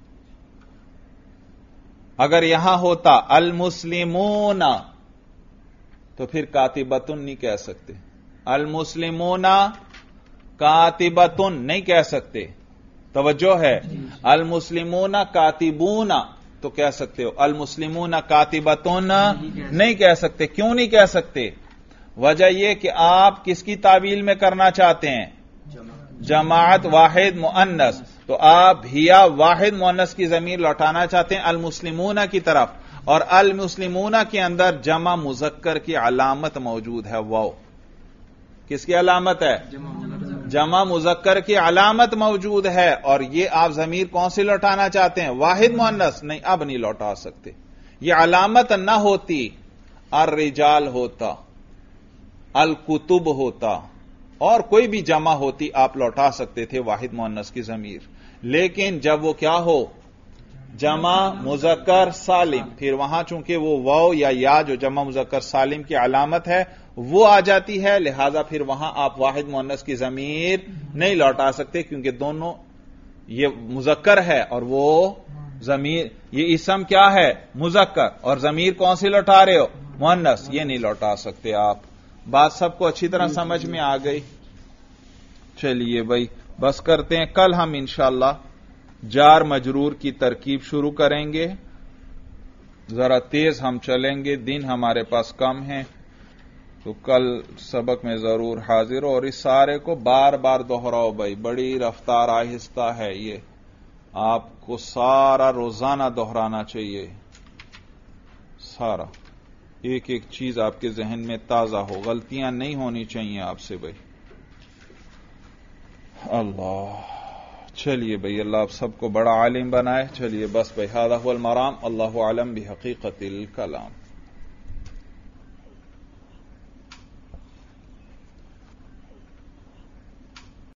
اگر یہاں ہوتا المسلمون تو پھر کاتبتن نہیں کہہ سکتے، المسلمون کاتبتن نہیں کہہ سکتے، توجہ ہے، المسلمون کاتبون تو کہہ سکتے ہو، المسلمون کاتبتن نہیں کہہ سکتے۔ کیوں نہیں کہہ سکتے؟ وجہ یہ کہ آپ کس کی تعویل میں کرنا چاہتے ہیں؟ جماعت واحد مؤنث، تو آپ ہیا واحد مؤنث کی ضمیر لوٹانا چاہتے ہیں المسلمون کی طرف، اور المسلمون کے اندر جمع مذکر کی علامت موجود ہے، واو کس کی علامت ہے؟ جمع مذکر کی علامت موجود ہے، اور یہ آپ ضمیر کون سی لوٹانا چاہتے ہیں؟ واحد مؤنث، نہیں اب نہیں لوٹا سکتے۔ یہ علامت نہ ہوتی الرجال ہوتا، الکتب ہوتا، اور کوئی بھی جمع ہوتی آپ لوٹا سکتے تھے واحد مؤنث کی ضمیر، لیکن جب وہ کیا ہو؟ جمع مذکر سالم، پھر وہاں چونکہ وہ واو یا جو جمع مذکر سالم کی علامت ہے وہ آ جاتی ہے، لہذا پھر وہاں آپ واحد مؤنث کی ضمیر نہیں لوٹا سکتے، کیونکہ دونوں یہ مذکر ہے اور وہ ضمیر، یہ اسم کیا ہے؟ مذکر، اور ضمیر کون سی لوٹا رہے ہو؟ مؤنث، یہ نہیں لوٹا سکتے آپ۔ بات سب کو اچھی طرح سمجھ میں آ گئی؟ چلیے بھائی بس کرتے ہیں، کل ہم انشاءاللہ جار مجرور کی ترکیب شروع کریں گے، ذرا تیز ہم چلیں گے، دن ہمارے پاس کم ہے، تو کل سبق میں ضرور حاضر ہو، اور اس سارے کو بار بار دہراؤ بھائی، بڑی رفتار آہستہ ہے، یہ آپ کو سارا روزانہ دہرانا چاہیے، سارا ایک ایک چیز آپ کے ذہن میں تازہ ہو، غلطیاں نہیں ہونی چاہیے آپ سے بھائی۔ اللہ، چلیے بھائی، اللہ آپ سب کو بڑا عالم بنائے۔ چلیے بس بھائی، ھذا ھو المرام، اللہ اعلم بحقیقت الکلام۔